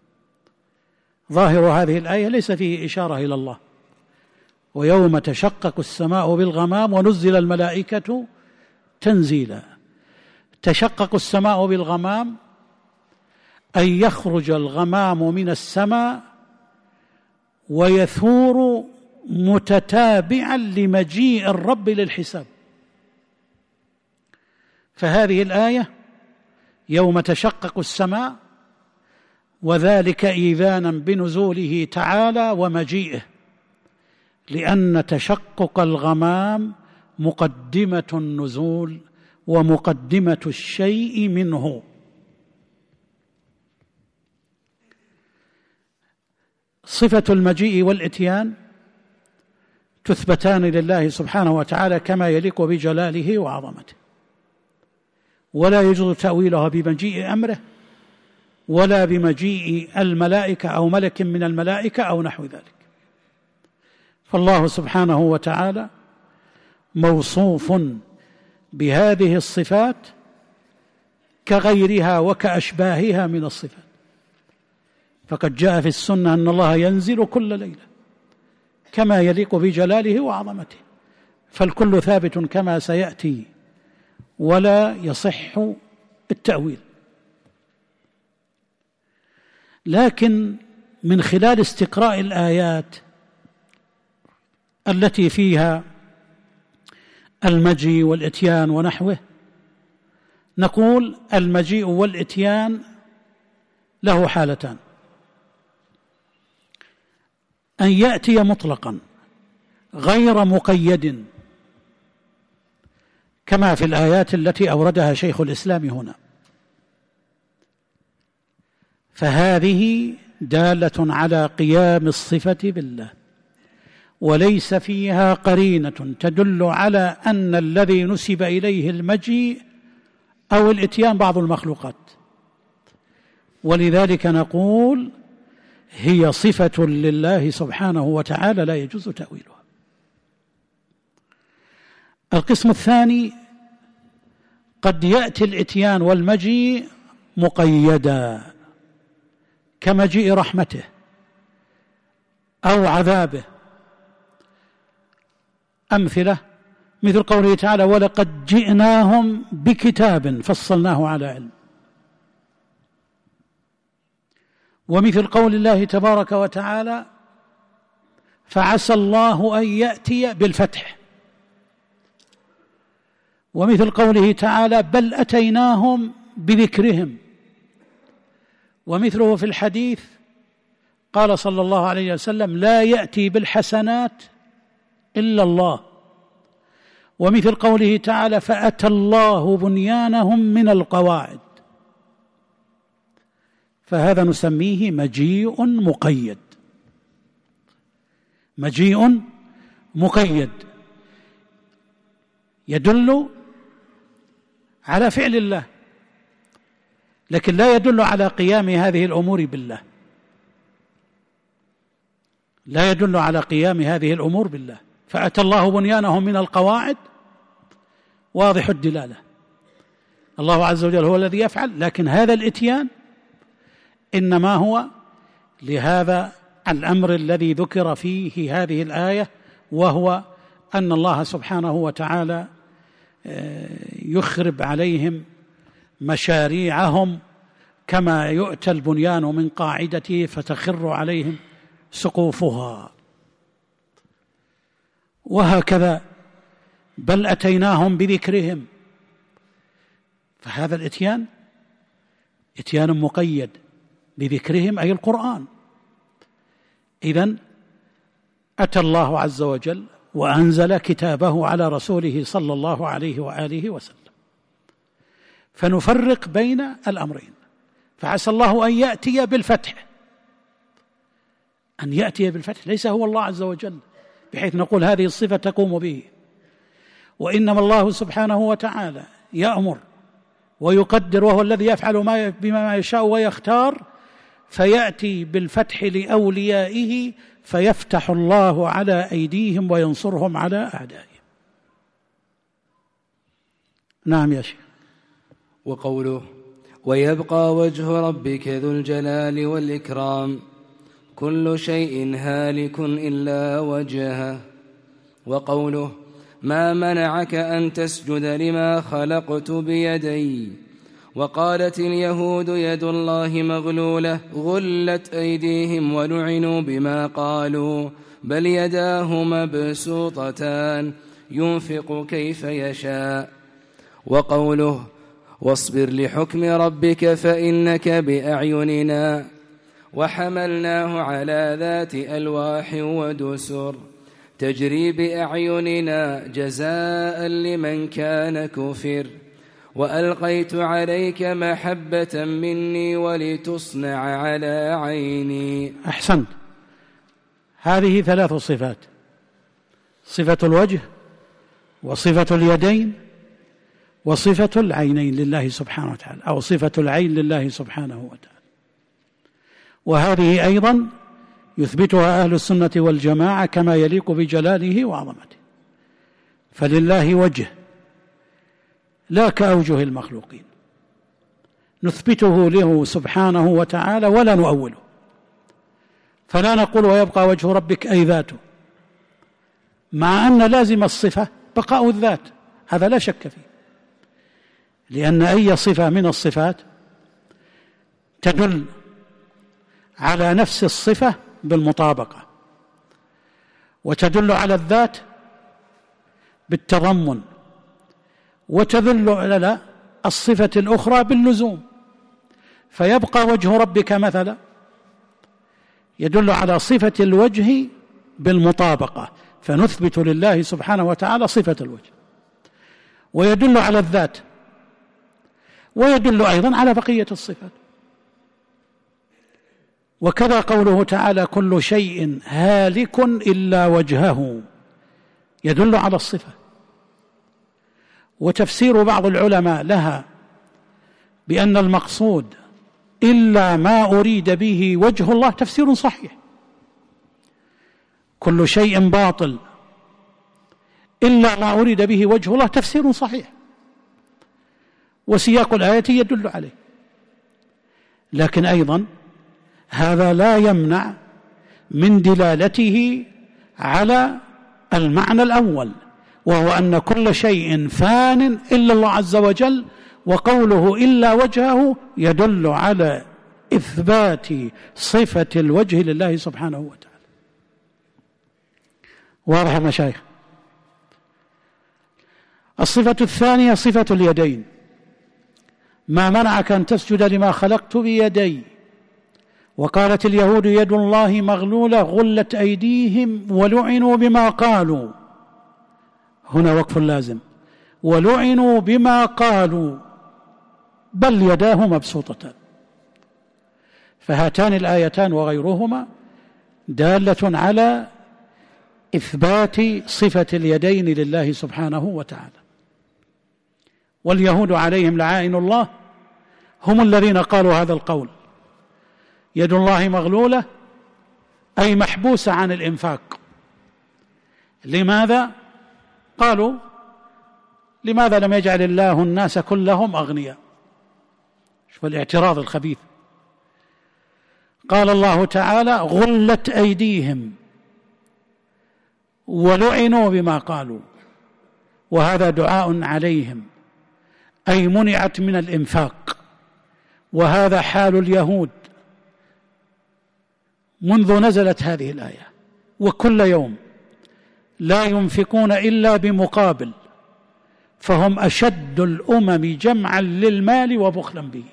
ظاهر هذه الآية ليس فيه إشارة إلى الله. ويوم تشقق السماء بالغمام ونزل الملائكة تنزيلا. تشقق السماء بالغمام أن يخرج الغمام من السماء ويثور متتابعا لمجيء الرب للحساب. فهذه الآية يوم تشقق السماء، وذلك إيذانا بنزوله تعالى ومجيئه، لأن تشقق الغمام مقدمة النزول ومقدمة الشيء منه. صفة المجيء والإتيان تثبتان لله سبحانه وتعالى كما يليق بجلاله وعظمته، ولا يجوز تأويلها بمجيء أمره ولا بمجيء الملائكة أو ملك من الملائكة أو نحو ذلك. فالله سبحانه وتعالى موصوف بهذه الصفات كغيرها وكأشباهها من الصفات. فقد جاء في السنة أن الله ينزل كل ليلة كما يليق بجلاله وعظمته، فالكل ثابت كما سيأتي ولا يصح التأويل. لكن من خلال استقراء الآيات التي فيها المجيء والإتيان ونحوه نقول المجيء والإتيان له حالتان: أن يأتي مطلقا غير مقيد كما في الآيات التي أوردها شيخ الإسلام هنا، فهذه دالة على قيام الصفة بالله، وليس فيها قرينة تدل على أن الذي نسب إليه المجيء أو الإتيان بعض المخلوقات، ولذلك نقول هي صفة لله سبحانه وتعالى لا يجوز تأويلها. القسم الثاني: قد يأتي الإتيان والمجيء مقيدا كمجيء رحمته أو عذابه. أمثلة مثل قوله تعالى: ولقد جئناهم بكتاب فصلناه على علم. ومثل قول الله تبارك وتعالى: فعسى الله أن يأتي بالفتح. ومثل قوله تعالى: بل أتيناهم بذكرهم. ومثله في الحديث قال صلى الله عليه وسلم: لا يأتي بالحسنات إلا الله. ومثل قوله تعالى: فأتى الله بنيانهم من القواعد. فهذا نسميه مجيء مقيد، مجيء مقيد يدل على فعل الله، لكن لا يدل على قيام هذه الأمور بالله، لا يدل على قيام هذه الأمور بالله. فأتى الله بنيانهم من القواعد واضح الدلالة، الله عز وجل هو الذي يفعل، لكن هذا الإتيان إنما هو لهذا الأمر الذي ذكر فيه هذه الآية، وهو أن الله سبحانه وتعالى يخرب عليهم مشاريعهم كما يؤتى البنيان من قاعدته فتخر عليهم سقوفها. وهكذا بل أتيناهم بذكرهم، فهذا الإتيان إتيان مقيد بذكرهم أي القرآن. إذن أتى الله عز وجل وأنزل كتابه على رسوله صلى الله عليه وآله وسلم، فنفرق بين الأمرين. فعسى الله أن يأتي بالفتح أن يأتي بالفتح ليس هو الله عز وجل بحيث نقول هذه الصفة تقوم به، وإنما الله سبحانه وتعالى يأمر ويقدر، وهو الذي يفعل ما بما يشاء ويختار، فيأتي بالفتح لأوليائه فيفتح الله على أيديهم وينصرهم على أعدائهم. نعم يا شيخ. وقوله ويبقى وجه ربك ذو الجلال والإكرام كل شيء هالك إلا وجهه. وقوله ما منعك أن تسجد لما خلقت بيدي. وقالت اليهود يد الله مغلولة غلت أيديهم ولعنوا بما قالوا بل يداه مبسوطتان ينفق كيف يشاء. وقوله واصبر لحكم ربك فإنك بأعيننا وحملناه على ذات ألواح ودسر تجري بأعيننا جزاء لمن كان كفر. وألقيت عليك محبة مني ولتصنع على عيني. أحسنت. هذه ثلاث صفات: صفة الوجه وصفة اليدين وصفة العينين لله سبحانه وتعالى، أو صفة العين لله سبحانه وتعالى. وهذه أيضا يثبتها أهل السنة والجماعة كما يليق بجلاله وعظمته، فلله وجه لا كأوجه المخلوقين، نثبته له سبحانه وتعالى ولا نؤوله، فلا نقول ويبقى وجه ربك أي ذاته، مع أن لازم الصفة بقاء الذات، هذا لا شك فيه، لأن أي صفة من الصفات تدل على نفس الصفة بالمطابقة، وتدل على الذات بالتضمن، وتدل على الصفة الأخرى باللزوم. فيبقى وجه ربك مثلا يدل على صفة الوجه بالمطابقة، فنثبت لله سبحانه وتعالى صفة الوجه، ويدل على الذات، ويدل أيضا على بقية الصفات. وكذا قوله تعالى كل شيء هالك إلا وجهه يدل على الصفة. وتفسير بعض العلماء لها بأن المقصود إلا ما أريد به وجه الله تفسير صحيح، كل شيء باطل إلا ما أريد به وجه الله تفسير صحيح، وسياق الآية يدل عليه. لكن أيضا هذا لا يمنع من دلالته على المعنى الأول، وهو أن كل شيء فان إلا الله عز وجل، وقوله إلا وجهه يدل على إثبات صفة الوجه لله سبحانه وتعالى. واضح يا مشايخ؟ الصفة الثانية صفة اليدين. ما منعك أن تسجد لما خلقت بيدي. وقالت اليهود يد الله مغلولة غلت أيديهم ولعنوا بما قالوا. هنا وقف لازم، ولعنوا بما قالوا بل يداه مبسوطتان. فهاتان الآيتان وغيرهما دالة على إثبات صفة اليدين لله سبحانه وتعالى. واليهود عليهم لعائن الله هم الذين قالوا هذا القول، يد الله مغلولة أي محبوسة عن الإنفاق. لماذا؟ قالوا لماذا لم يجعل الله الناس كلهم أغنياء؟ شوف الاعتراض الخبيث. قال الله تعالى غلت أيديهم ولعنوا بما قالوا، وهذا دعاء عليهم، أي منعت من الإنفاق. وهذا حال اليهود منذ نزلت هذه الآية، وكل يوم لا ينفقون إلا بمقابل، فهم أشد الأمم جمعا للمال وبخلا به.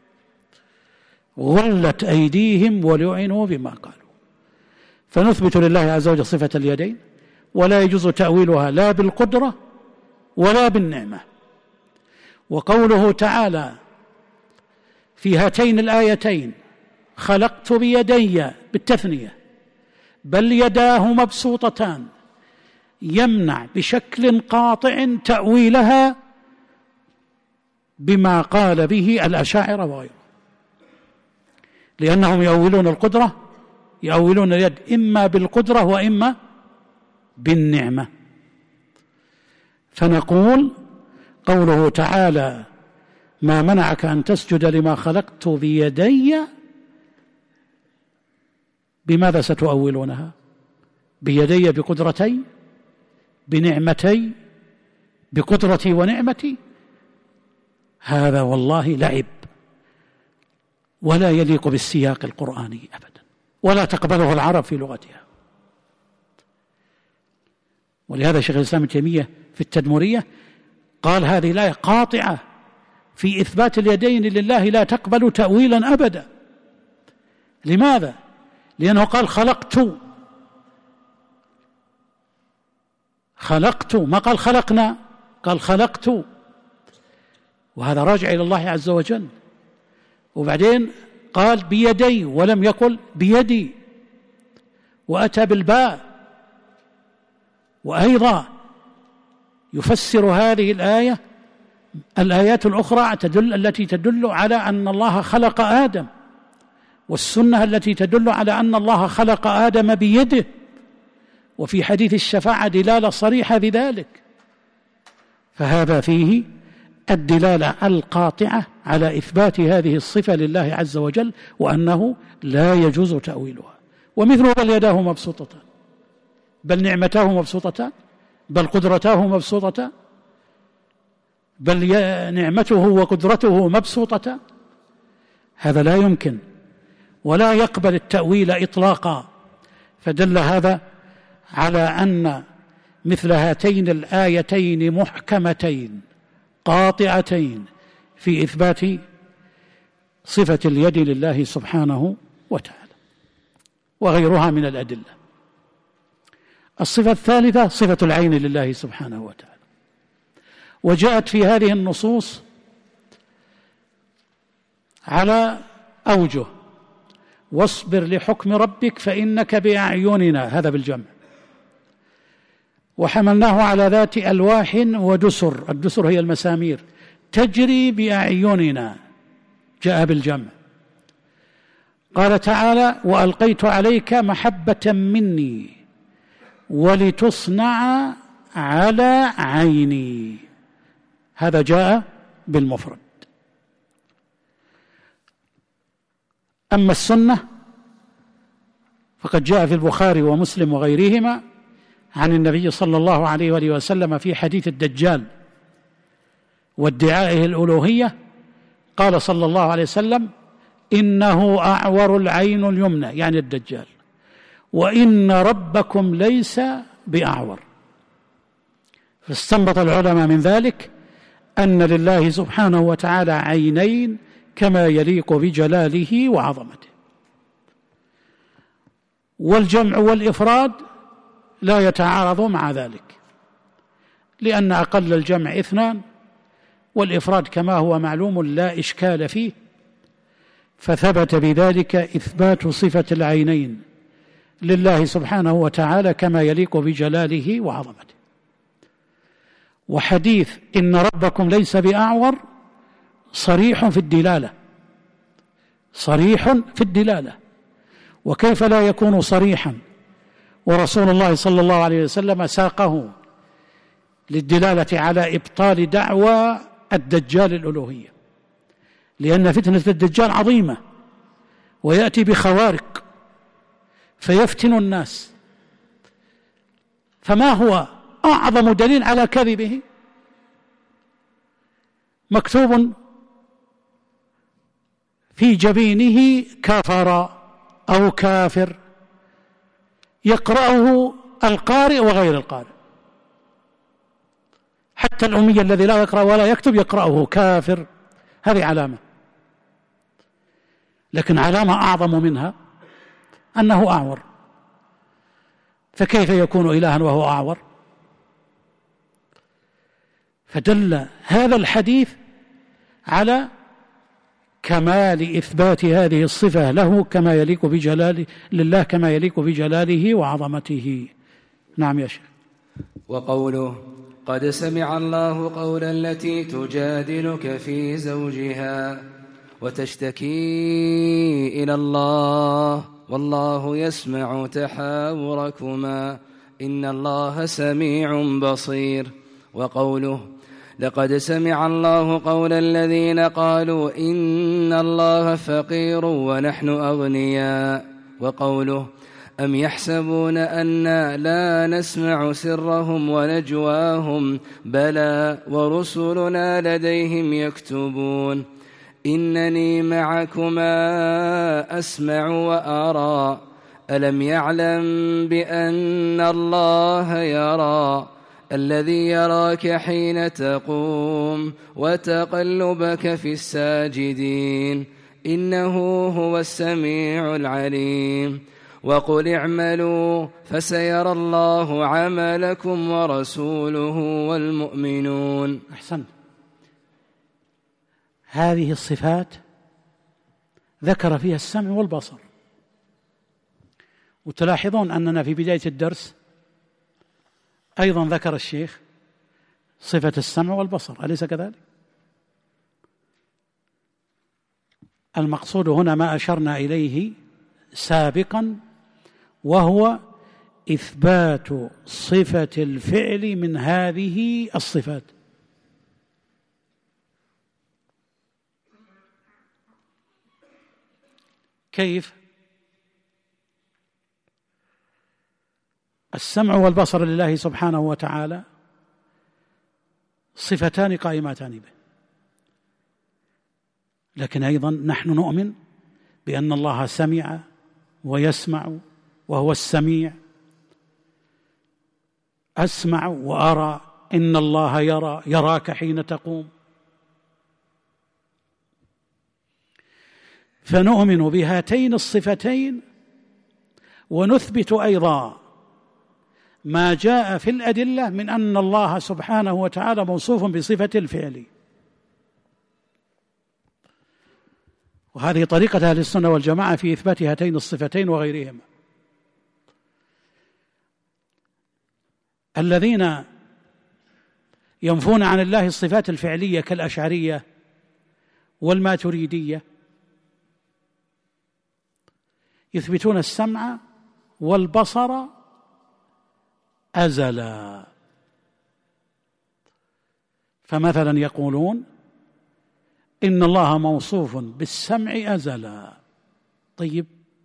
غلت أيديهم ولعنوا بما قالوا. فنثبت لله عز وجل صفة اليدين، ولا يجوز تأويلها لا بالقدرة ولا بالنعمة. وقوله تعالى في هاتين الآيتين خلقت بيدي بالتثنية بل يداه مبسوطتان، يمنع بشكل قاطع تأويلها بما قال به الأشاعرة وغيره، لأنهم يؤولون القدرة، يؤولون اليد إما بالقدرة وإما بالنعمة. فنقول قوله تعالى ما منعك أن تسجد لما خلقت بيدي، بماذا ستؤولونها؟ بيدي بقدرتي، بنعمتي، بقدرتي ونعمتي؟ هذا والله لعب، ولا يليق بالسياق القرآني أبدا، ولا تقبله العرب في لغتها. ولهذا شيخ الإسلام ابن تيمية في التدمرية قال هذه الآية قاطعة في إثبات اليدين لله لا تقبل تأويلا أبدا. لماذا؟ لأنه قال خلقت، خلقت، ما قال خلقنا، قال خلقت، وهذا راجع إلى الله عز وجل. وبعدين قال بيدي ولم يقل بيدي، وأتى بالباء. وأيضا يفسر هذه الآية الآيات الأخرى تدل التي تدل على أن الله خلق آدم، والسنة التي تدل على أن الله خلق آدم بيده، وفي حديث الشفاعة دلالة صريحة بذلك. فهذا فيه الدلالة القاطعة على إثبات هذه الصفة لله عز وجل، وأنه لا يجوز تأويلها. ومثله بل يداه مبسوطتان، بل نعمتاه مبسوطتان، بل قدرتاه مبسوطتان، بل نعمته وقدرته مبسوطتان، هذا لا يمكن ولا يقبل التأويل إطلاقا. فدل هذا على أن مثل هاتين الآيتين محكمتين قاطعتين في إثبات صفة اليد لله سبحانه وتعالى، وغيرها من الأدلة. الصفة الثالثة صفة العين لله سبحانه وتعالى، وجاءت في هذه النصوص على أوجه: واصبر لحكم ربك فإنك بأعيننا، هذا بالجمع، وحملناه على ذات ألواح ودسر، الدسر هي المسامير، تجري بأعيننا، جاء بالجمع. قال تعالى: وألقيت عليك محبة مني ولتصنع على عيني، هذا جاء بالمفرد. أما السنة فقد جاء في البخاري ومسلم وغيرهما عن النبي صلى الله عليه وآله وسلم في حديث الدجال وادعائه الألوهية، قال صلى الله عليه وسلم: إنه أعور العين اليمنى، يعني الدجال، وإن ربكم ليس بأعور. فاستنبط العلماء من ذلك أن لله سبحانه وتعالى عينين كما يليق بجلاله وعظمته. والجمع والإفراد لا يتعارض مع ذلك، لأن أقل الجمع اثنان، والإفراد كما هو معلوم لا إشكال فيه، فثبت بذلك إثبات صفة العينين لله سبحانه وتعالى كما يليق بجلاله وعظمته. وحديث إن ربكم ليس بأعور صريح في الدلالة، صريح في الدلالة، وكيف لا يكون صريحا ورسول الله صلى الله عليه وسلم ساقه للدلالة على إبطال دعوى الدجال الألوهية، لأن فتنة الدجال عظيمة، ويأتي بخوارق فيفتن الناس. فما هو أعظم دليل على كذبه؟ مكتوب في جبينه كفر أو كافر، يقرأه القارئ وغير القارئ، حتى الأمي الذي لا يقرأ ولا يكتب يقرأه كافر، هذه علامة. لكن علامة أعظم منها أنه أعور، فكيف يكون إلها وهو أعور؟ فدل هذا الحديث على كمال إثبات هذه الصفة له كما يليق بجلاله لله كما يليق بجلاله وعظمته. نعم يا شيخ. وقوله قد سمع الله قول التي تجادلك في زوجها وتشتكي إلى الله والله يسمع تحاوركما إن الله سميع بصير. وقوله لقد سمع الله قول الذين قالوا إن الله فقير ونحن أغنياء. وقوله أم يحسبون أنا لا نسمع سرهم ونجواهم بلى ورسلنا لديهم يكتبون إنني معكما أسمع وأرى ألم يعلم بأن الله يرى الذي يراك حين تقوم وتقلبك في الساجدين إنه هو السميع العليم. وقل اعملوا فسيرى الله عملكم ورسوله والمؤمنون. أحسنت. هذه الصفات ذكر فيها السمع والبصر، وتلاحظون أننا في بداية الدرس أيضا ذكر الشيخ صفة السمع والبصر، أليس كذلك؟ المقصود هنا ما أشرنا إليه سابقا، وهو إثبات صفة الفعل من هذه الصفات. كيف؟ السمع والبصر لله سبحانه وتعالى صفتان قائمتان به، لكن أيضا نحن نؤمن بأن الله سمع ويسمع وهو السميع. أسمع وأرى، إن الله يرى يراك حين تقوم. فنؤمن بهاتين الصفتين، ونثبت أيضا ما جاء في الأدلة من أن الله سبحانه وتعالى موصوف بصفة الفعل. وهذه طريقة أهل السنة والجماعة في إثبات هاتين الصفتين وغيرهما. الذين ينفون عن الله الصفات الفعلية كالأشعرية والماتريدية يثبتون السمع والبصر أزلا. فمثلا يقولون إن الله موصوف بالسمع أزلا. طيب،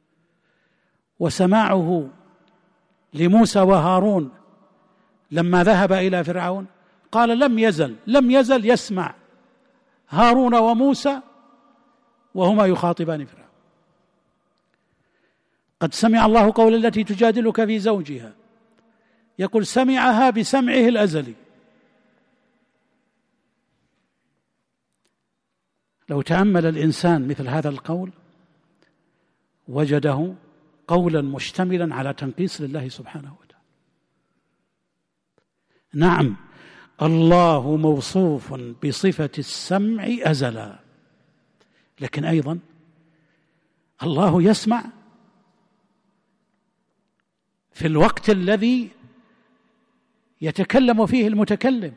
وسماعه لموسى وهارون لما ذهب إلى فرعون قال لم يزل لم يزل يسمع هارون وموسى وهما يخاطبان فرعون. قد سمع الله قول التي تجادلك في زوجها، يقول سمعها بسمعه الأزلي. لو تأمل الإنسان مثل هذا القول وجده قولا مشتملا على تنقيص لله سبحانه وتعالى. نعم، الله موصوف بصفة السمع أزلا، لكن أيضا الله يسمع في الوقت الذي يتكلم فيه المتكلم.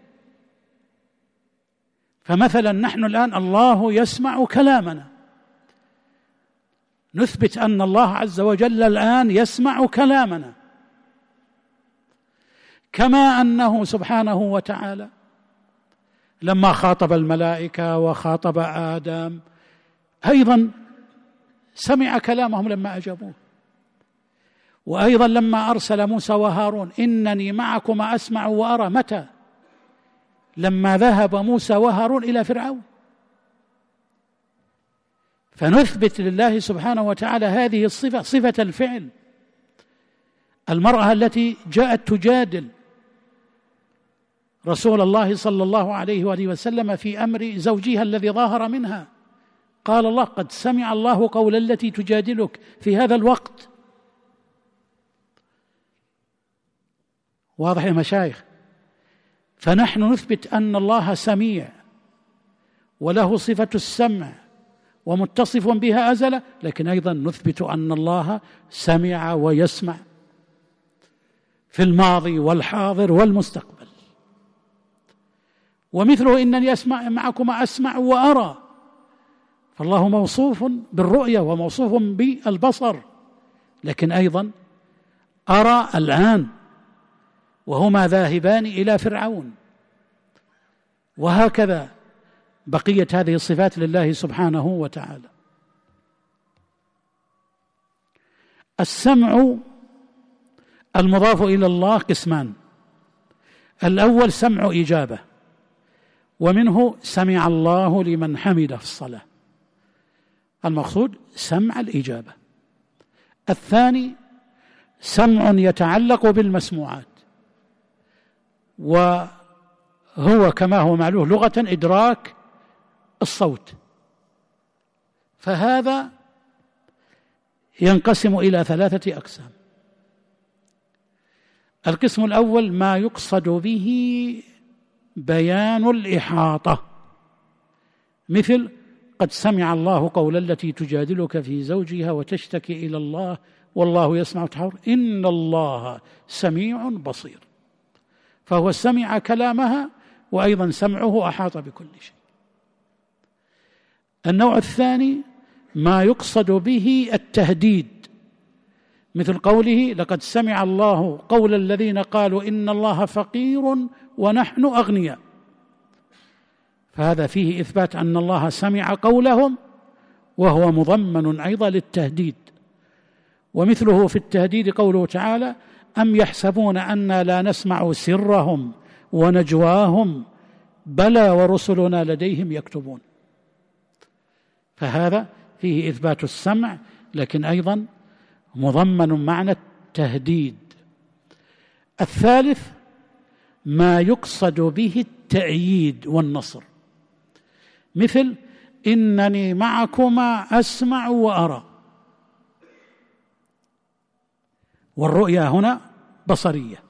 فمثلا نحن الآن الله يسمع كلامنا، نثبت أن الله عز وجل الآن يسمع كلامنا، كما أنه سبحانه وتعالى لما خاطب الملائكة وخاطب آدم أيضا سمع كلامهم لما أجابوه. وأيضا لما أرسل موسى وهارون إنني معكما أسمع وأرى، متى؟ لما ذهب موسى وهارون إلى فرعون. فنثبت لله سبحانه وتعالى هذه الصفة، صفة الفعل. المرأة التي جاءت تجادل رسول الله صلى الله عليه وآله وسلم في أمر زوجها الذي ظاهر منها، قال الله قد سمع الله قول التي تجادلك في هذا الوقت. واضح يا مشايخ؟ فنحن نثبت أن الله سميع وله صفة السمع ومتصف بها أزلا، لكن أيضا نثبت أن الله سمع ويسمع في الماضي والحاضر والمستقبل. ومثله إنني أسمع معكما أسمع وأرى، فالله موصوف بالرؤية وموصوف بالبصر، لكن أيضا أرى الآن، وهما ذاهبان إلى فرعون. وهكذا بقية هذه الصفات لله سبحانه وتعالى. السمع المضاف إلى الله قسمان: الأول سمع إجابة، ومنه سمع الله لمن حمده في الصلاة، المقصود سمع الإجابة. الثاني سمع يتعلق بالمسموعات، وهو كما هو معلوم لغة إدراك الصوت، فهذا ينقسم إلى ثلاثة أقسام. القسم الأول ما يقصد به بيان الإحاطة، مثل قد سمع الله قول التي تجادلك في زوجها وتشتكي إلى الله والله يسمع تحاور إن الله سميع بصير، فهو سمع كلامها وأيضا سمعه أحاط بكل شيء. النوع الثاني ما يقصد به التهديد، مثل قوله لقد سمع الله قول الذين قالوا إن الله فقير ونحن أغنياء، فهذا فيه إثبات أن الله سمع قولهم وهو مضمن أيضا للتهديد. ومثله في التهديد قوله تعالى أم يحسبون أنا لا نسمع سرهم ونجواهم بلى ورسلنا لديهم يكتبون، فهذا فيه إثبات السمع لكن أيضا مضمن معنى التهديد. الثالث ما يقصد به التأييد والنصر، مثل إنني معكما أسمع وأرى، والرؤيا هنا بصرية.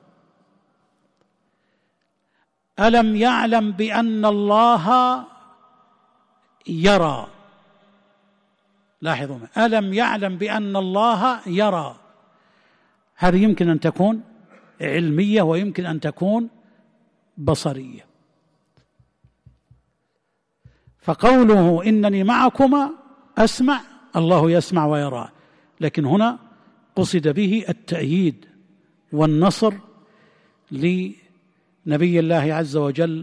ألم يعلم بأن الله يرى، لاحظوا ألم يعلم بأن الله يرى، هذه يمكن أن تكون علمية ويمكن أن تكون بصرية. فقوله إنني معكما أسمع، الله يسمع ويرى، لكن هنا قصد به التأييد والنصر لنبي الله عز وجل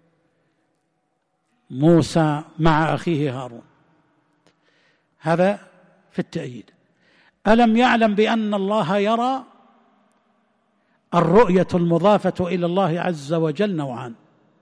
موسى مع أخيه هارون، هذا في التأييد. ألم يعلم بأن الله يرى، الرؤية المضافة إلى الله عز وجل نوعان: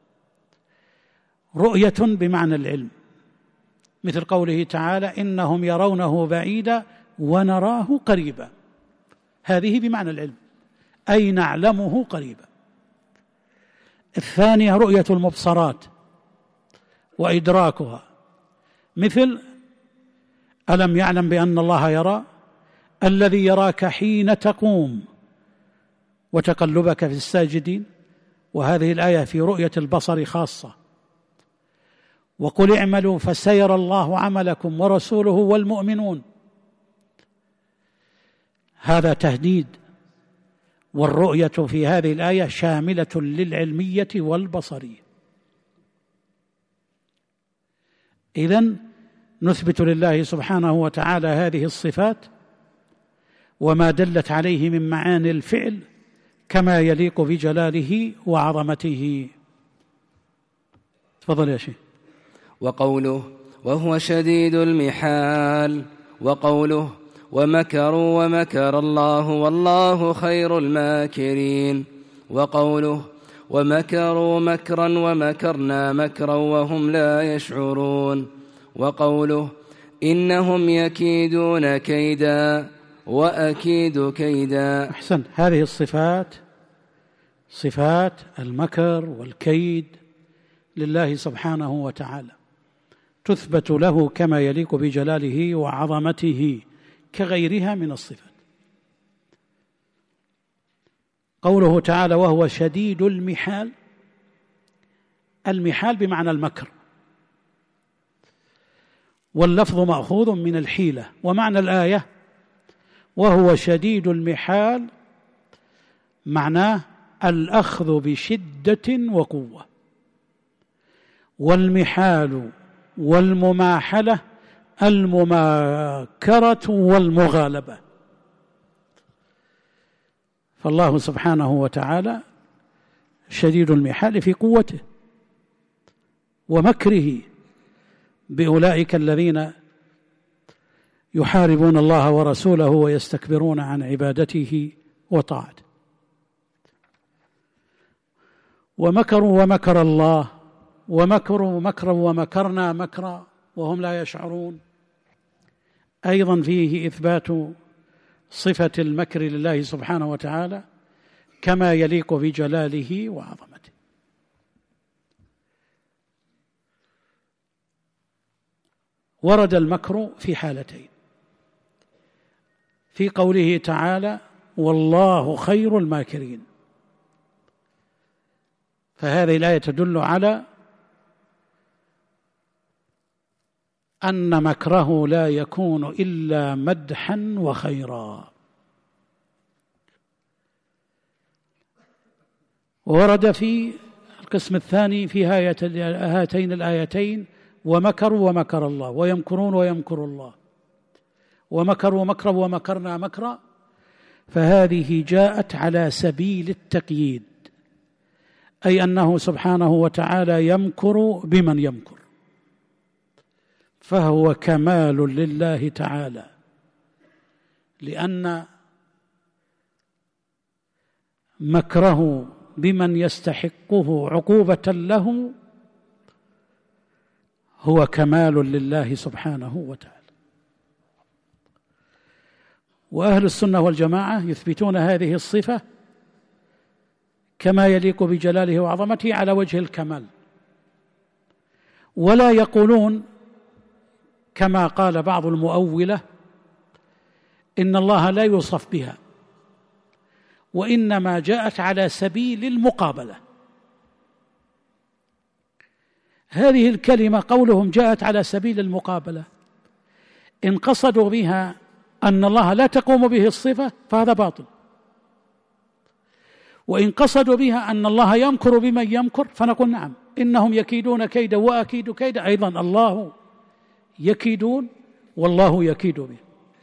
رؤية بمعنى العلم، مثل قوله تعالى إنهم يرونه بعيدا ونراه قريبا، هذه بمعنى العلم أي نعلمه قريبا. الثانية رؤية المبصرات وإدراكها، مثل ألم يعلم بأن الله يرى الذي يراك حين تقوم وتقلبك في الساجدين، وهذه الآية في رؤية البصر خاصة. وقل اعملوا فسيرى الله عملكم ورسوله والمؤمنون، هذا تهديد. والرؤية في هذه الآية شاملة للعلمية والبصرية. إذن نثبت لله سبحانه وتعالى هذه الصفات وما دلت عليه من معاني الفعل كما يليق بجلاله وعظمته. تفضل يا شيخ. وقوله وهو شديد المحال، وقوله ومكروا ومكر الله والله خير الماكرين، وقوله ومكروا مكرا ومكرنا مكرا وهم لا يشعرون، وقوله إنهم يكيدون كيدا وأكيد كيدا. أحسن، هذه الصفات صفات المكر والكيد لله سبحانه وتعالى، تثبت له كما يليق بجلاله وعظمته كغيرها من الصفات. قوله تعالى وهو شديد المحال، المحال بمعنى المكر، واللفظ مأخوذ من الحيلة. ومعنى الآية وهو شديد المحال معناه الأخذ بشدة وقوة، والمحال والمماحلة المماكرة والمغالبة. فالله سبحانه وتعالى شديد المحال في قوته ومكره بأولئك الذين يحاربون الله ورسوله ويستكبرون عن عبادته وطاعته. ومكروا ومكر الله، ومكروا مكرا ومكرنا مكرا وهم لا يشعرون. أيضا فيه إثبات صفة المكر لله سبحانه وتعالى كما يليق بجلاله وعظمته. ورد المكر في حالتين: في قوله تعالى والله خير الماكرين، فهذه الآية تدل على أن مكره لا يكون إلا مدحا وخيرا. ورد في القسم الثاني في هاتين الآيتين ومكروا ومكر الله، ويمكرون ويمكر الله، ومكروا مكرا ومكرنا مكرا، فهذه جاءت على سبيل التقييد، أي أنه سبحانه وتعالى يمكر بمن يمكر، فهو كمال لله تعالى، لأن مكره بمن يستحقه عقوبة له هو كمال لله سبحانه وتعالى. وأهل السنة والجماعة يثبتون هذه الصفة كما يليق بجلاله وعظمته على وجه الكمال، ولا يقولون كما قال بعض المؤولة إن الله لا يوصف بها، وإنما جاءت على سبيل المقابلة. هذه الكلمة قولهم جاءت على سبيل المقابلة، إن قصدوا بها أن الله لا تقوم به الصفة فهذا باطل، وإن قصدوا بها أن الله يمكر بمن يمكر فنقول نعم إنهم يكيدون كيدا وأكيد كيدا، أيضا الله يكيدون والله يكيد به.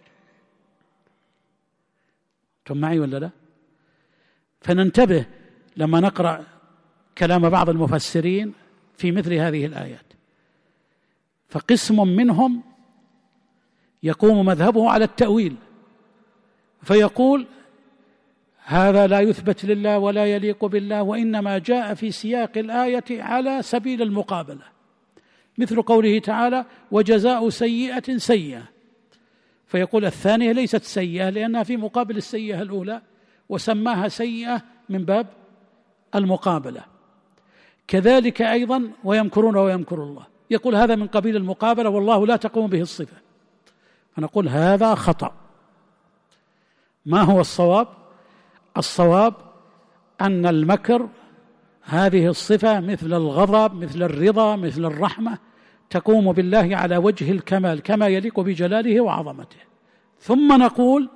أنتم معي ولا لا؟ فننتبه لما نقرأ كلام بعض المفسرين في مثل هذه الآيات، فقسم منهم يقوم مذهبه على التأويل، فيقول هذا لا يثبت لله ولا يليق بالله، وإنما جاء في سياق الآية على سبيل المقابلة، مثل قوله تعالى وجزاء سيئة سيئة، فيقول الثانية ليست سيئة لأنها في مقابل السيئة الأولى، وسماها سيئة من باب المقابلة. كذلك أيضا ويمكرون ويمكر الله، يقول هذا من قبيل المقابلة والله لا تقوم به الصفة، فنقول هذا خطأ. ما هو الصواب؟ الصواب أن المكر هذه الصفة مثل الغضب مثل الرضا مثل الرحمة تقوم بالله على وجه الكمال كما يليق بجلاله وعظمته. ثم نقول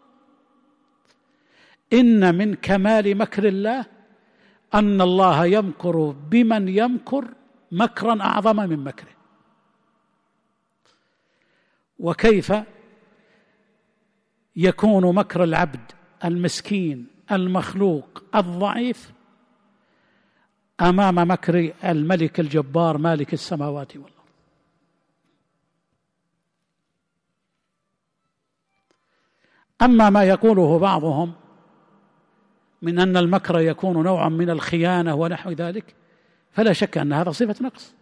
إن من كمال مكر الله أن الله يمكر بمن يمكر مكرا أعظم من مكره. وكيف يكون مكر العبد المسكين المخلوق الضعيف أمام مكر الملك الجبار مالك السماوات والأرض؟ أما ما يقوله بعضهم من أن المكر يكون نوعا من الخيانة ونحو ذلك، فلا شك أن هذا صفة نقص،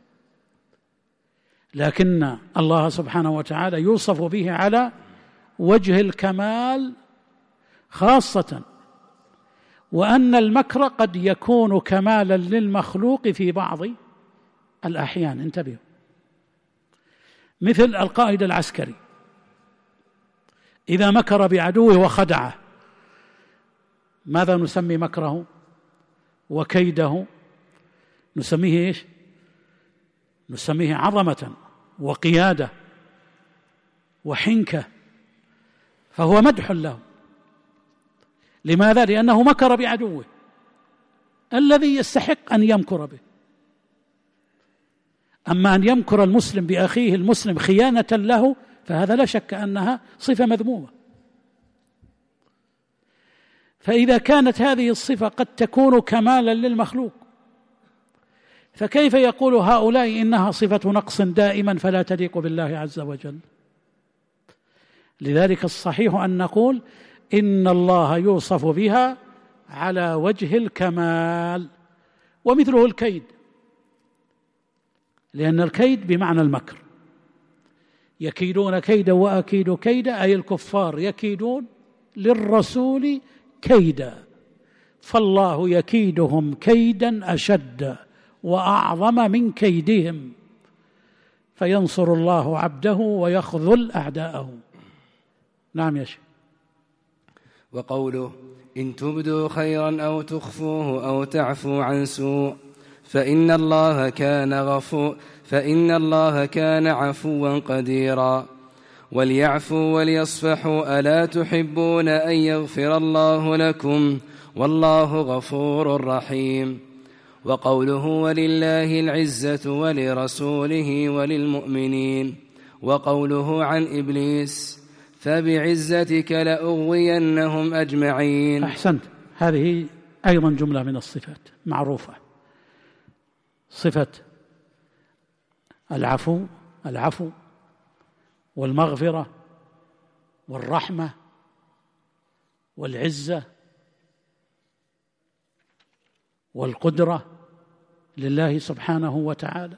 لكن الله سبحانه وتعالى يوصف به على وجه الكمال خاصة، وأن المكر قد يكون كمالا للمخلوق في بعض الأحيان. انتبهوا، مثل القائد العسكري إذا مكر بعدوه وخدعه، ماذا نسمي مكره وكيده؟ نسميه إيش؟ نسميه عظمة وقيادة وحنكة، فهو مدح له. لماذا؟ لأنه مكر بعدوه الذي يستحق أن يمكر به. أما أن يمكر المسلم بأخيه المسلم خيانة له فهذا لا شك أنها صفة مذمومة. فإذا كانت هذه الصفة قد تكون كمالا للمخلوق، فكيف يقول هؤلاء إنها صفة نقص دائما فلا تليق بالله عز وجل؟ لذلك الصحيح أن نقول إن الله يوصف بها على وجه الكمال. ومثله الكيد، لأن الكيد بمعنى المكر، يكيدون كيدا وأكيد كيدا، أي الكفار يكيدون للرسول كيدا، فالله يكيدهم كيدا أشد وأعظم من كيدهم، فينصر الله عبده ويخذل أعداءه. نعم يا شيخ. وقوله إن تبدوا خيرا أو تخفوه أو تعفو عن سوء فإن الله كان غفور فإن الله كان عفوا قديرا. وليعفوا وليصفحوا ألا تحبون أن يغفر الله لكم والله غفور رحيم. وقوله ولله العزة ولرسوله وللمؤمنين. وقوله عن إبليس فبعزتك لأغوينهم أجمعين. أحسنت، هذه أيضا جملة من الصفات معروفة، صفة العفو العفو والمغفرة والرحمة والعزة والقدرة لله سبحانه وتعالى.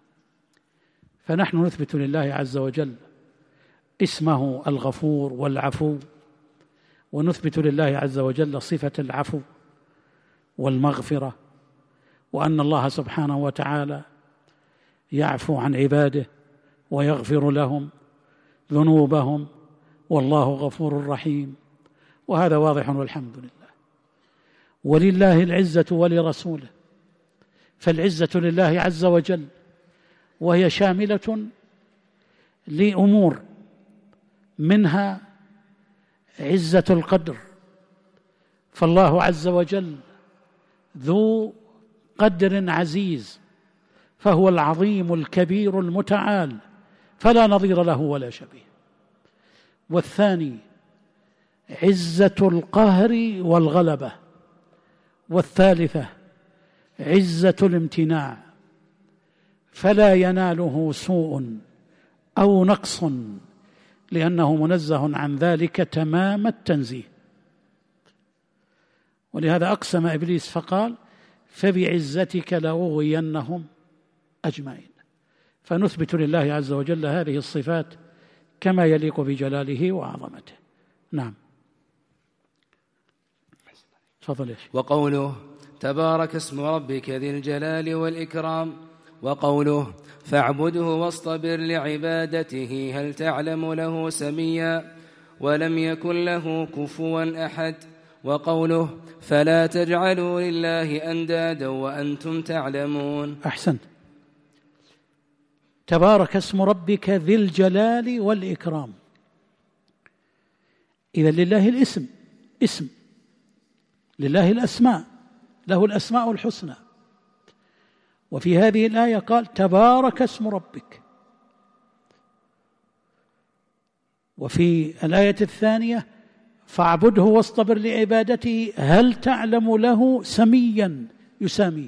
فنحن نثبت لله عز وجل اسمه الغفور والعفو، ونثبت لله عز وجل صفة العفو والمغفرة، وأن الله سبحانه وتعالى يعفو عن عباده ويغفر لهم ذنوبهم، والله غفور رحيم. وهذا واضح والحمد لله. ولله العزة ولرسوله، فالعزة لله عز وجل، وهي شاملة لأمور، منها عزة القدر، فالله عز وجل ذو قدر عزيز، فهو العظيم الكبير المتعال فلا نظير له ولا شبيه. والثاني عزة القهر والغلبة. والثالثة عزة الامتناع، فلا يناله سوء أو نقص، لأنه منزه عن ذلك تمام التنزيه. ولهذا أقسم إبليس فقال فبعزتك لأغوينهم أجمعين. فنثبت لله عز وجل هذه الصفات كما يليق بجلاله وعظمته. نعم، تفضل يا شيخ. وقوله تبارك اسم ربك ذي الجلال والإكرام. وقوله فاعبده واصطبر لعبادته هل تعلم له سميا ولم يكن له كفوا أحد. وقوله فلا تجعلوا لله أندادا وأنتم تعلمون. أحسنت. تبارك اسم ربك ذي الجلال والإكرام، إذا لله الاسم، اسم لله الأسماء، له الأسماء الحسنى. وفي هذه الآية قال تبارك اسم ربك، وفي الآية الثانية فاعبده واصطبر لعبادته هل تعلم له سميا يساميه.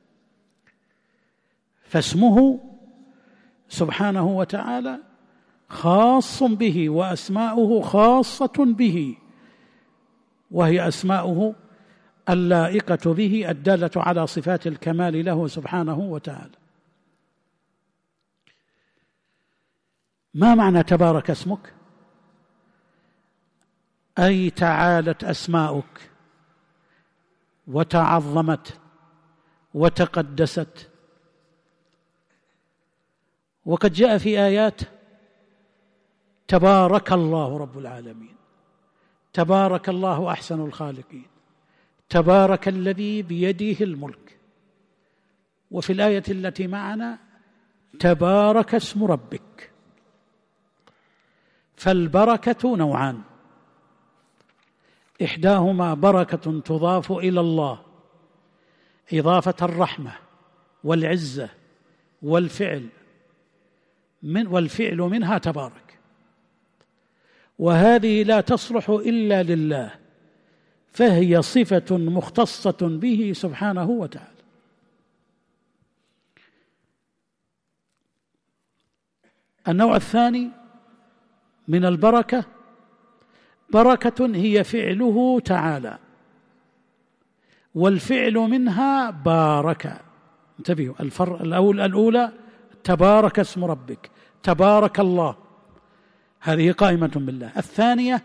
فاسمه سبحانه وتعالى خاص به، وأسماؤه خاصة به، وهي أسماؤه اللائقة به الدالة على صفات الكمال له سبحانه وتعالى. ما معنى تبارك اسمك؟ أي تعالت أسماؤك وتعظمت وتقدست. وقد جاء في آيات تبارك الله رب العالمين، تبارك الله أحسن الخالقين، تبارك الذي بيده الملك. وفي الآية التي معنا تبارك اسم ربك. فالبركة نوعان: إحداهما بركة تضاف إلى الله إضافة الرحمة والعزة والفعل من والفعل منها تبارك، وهذه لا تصلح إلا لله، فهي صفة مختصة به سبحانه وتعالى. النوع الثاني من البركة بركة هي فعله تعالى، والفعل منها بارك. انتبهوا، الفرق الأولى تبارك اسم ربك، تبارك الله، هذه قائمة بالله. الثانية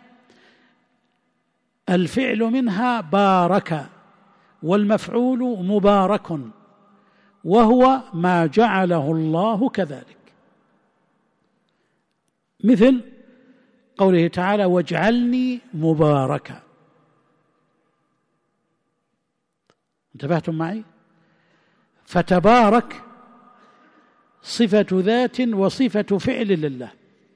الفعل منها بارك، والمفعول مبارك، وهو ما جعله الله كذلك، مثل قوله تعالى: واجعلني مباركا. انتبهتم معي؟ فتبارك صفة ذات وصفة فعل لله،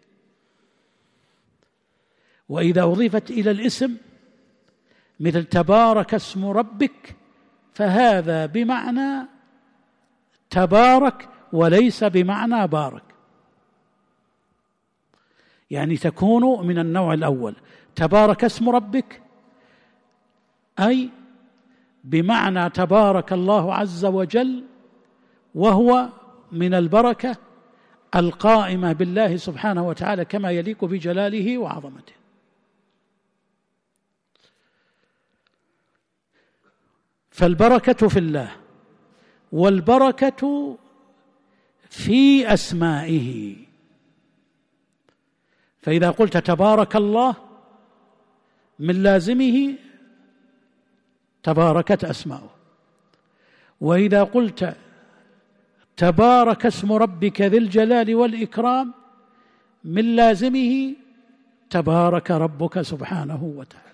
وإذا أضيفت إلى الاسم مثل تبارك اسم ربك فهذا بمعنى تبارك وليس بمعنى بارك، يعني تكون من النوع الأول تبارك اسم ربك أي بمعنى تبارك الله عز وجل، وهو من البركة القائمة بالله سبحانه وتعالى كما يليق بجلاله وعظمته. فالبركة في الله، والبركة في أسمائه. فإذا قلت تبارك الله من لازمه تباركت أسماؤه، وإذا قلت تبارك اسم ربك ذي الجلال والإكرام من لازمه تبارك ربك سبحانه وتعالى.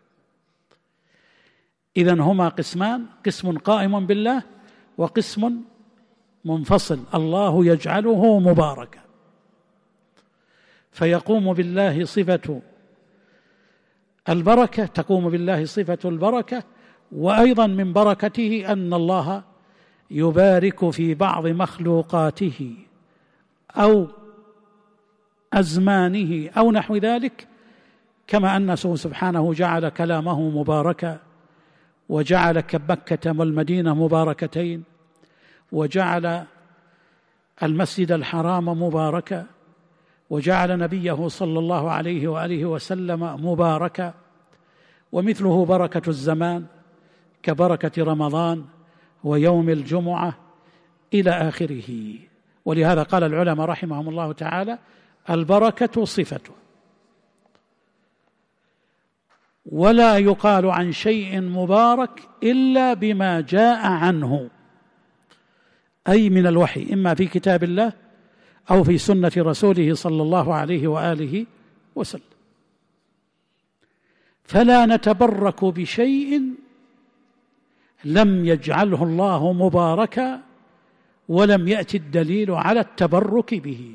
إذن هما قسمان: قسم قائم بالله وقسم منفصل الله يجعله مباركا، فيقوم بالله صفة البركة، تقوم بالله صفة البركة. وأيضا من بركته أن الله يبارك في بعض مخلوقاته أو أزمانه أو نحو ذلك، كما أنه سبحانه جعل كلامه مباركا، وجعل مكة والمدينة مباركتين، وجعل المسجد الحرام مباركا، وجعل نبيه صلى الله عليه وآله وسلم مباركا. ومثله بركة الزمان كبركة رمضان ويوم الجمعة إلى آخره. ولهذا قال العلماء رحمهم الله تعالى: البركة صفته، ولا يقال عن شيء مبارك إلا بما جاء عنه، أي من الوحي، إما في كتاب الله أو في سنة رسوله صلى الله عليه وآله وسلم. فلا نتبرك بشيء لم يجعله الله مباركا ولم يأتي الدليل على التبرك به.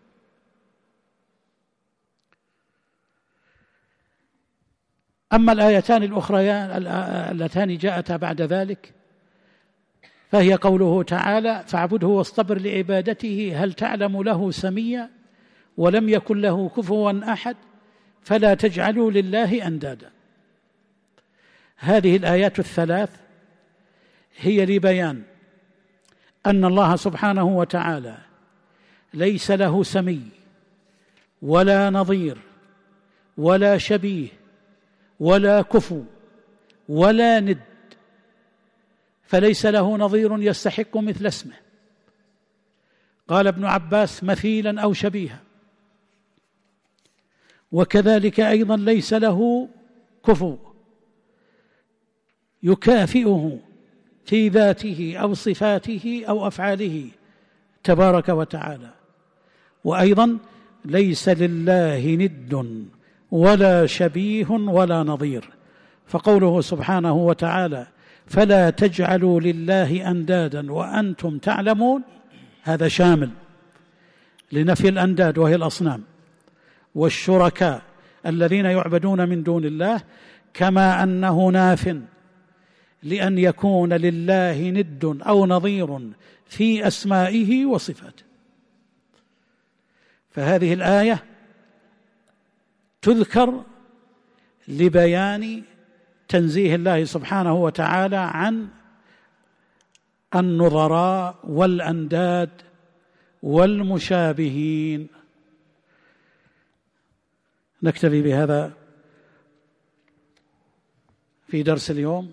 أما الآيتان الأخريان اللتان جاءتا بعد ذلك فهي قوله تعالى: فاعبده واصطبر لعبادته هل تعلم له سميا ولم يكن له كفوا أحد فلا تجعلوا لله أندادا. هذه الآيات الثلاث هي لبيان أن الله سبحانه وتعالى ليس له سمي ولا نظير ولا شبيه ولا كفو ولا ند، فليس له نظير يستحق مثل اسمه. قال ابن عباس: مثيلا أو شبيها. وكذلك أيضا ليس له كفو يكافئه في ذاته أو صفاته أو أفعاله تبارك وتعالى. وأيضا ليس لله ند ولا شبيه ولا نظير. فقوله سبحانه وتعالى: فلا تجعلوا لله أندادا وأنتم تعلمون، هذا شامل لنفي الأنداد وهي الأصنام، والشركاء الذين يعبدون من دون الله، كما أنه ناف لأن يكون لله ند أو نظير في أسمائه وصفاته. فهذه الآية تذكر لبيان تنزيه الله سبحانه وتعالى عن النظراء والأنداد والمشابهين. نكتفي بهذا في درس اليوم.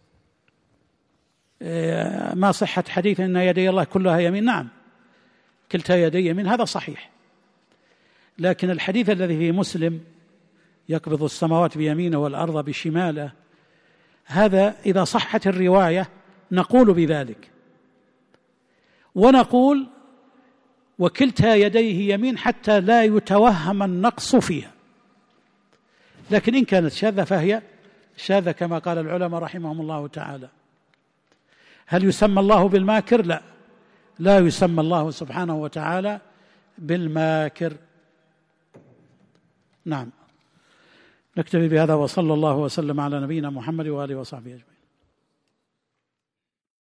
ما صحة حديث إن يدي الله كلها يمين؟ نعم، كلتا يدي يمين، هذا صحيح، لكن الحديث الذي في مسلم يقبض السماوات بيمينه والأرض بشماله، هذا إذا صحت الرواية نقول بذلك، ونقول وكلتا يديه يمين حتى لا يتوهم النقص فيها. لكن إن كانت شاذة فهي شاذة كما قال العلماء رحمهم الله تعالى. هل يسمى الله بالماكر؟ لا، لا يسمى الله سبحانه وتعالى بالماكر. نعم، نكتفي بهذا، وصلى الله وسلم على نبينا محمد وآله وصحبه أجمعين.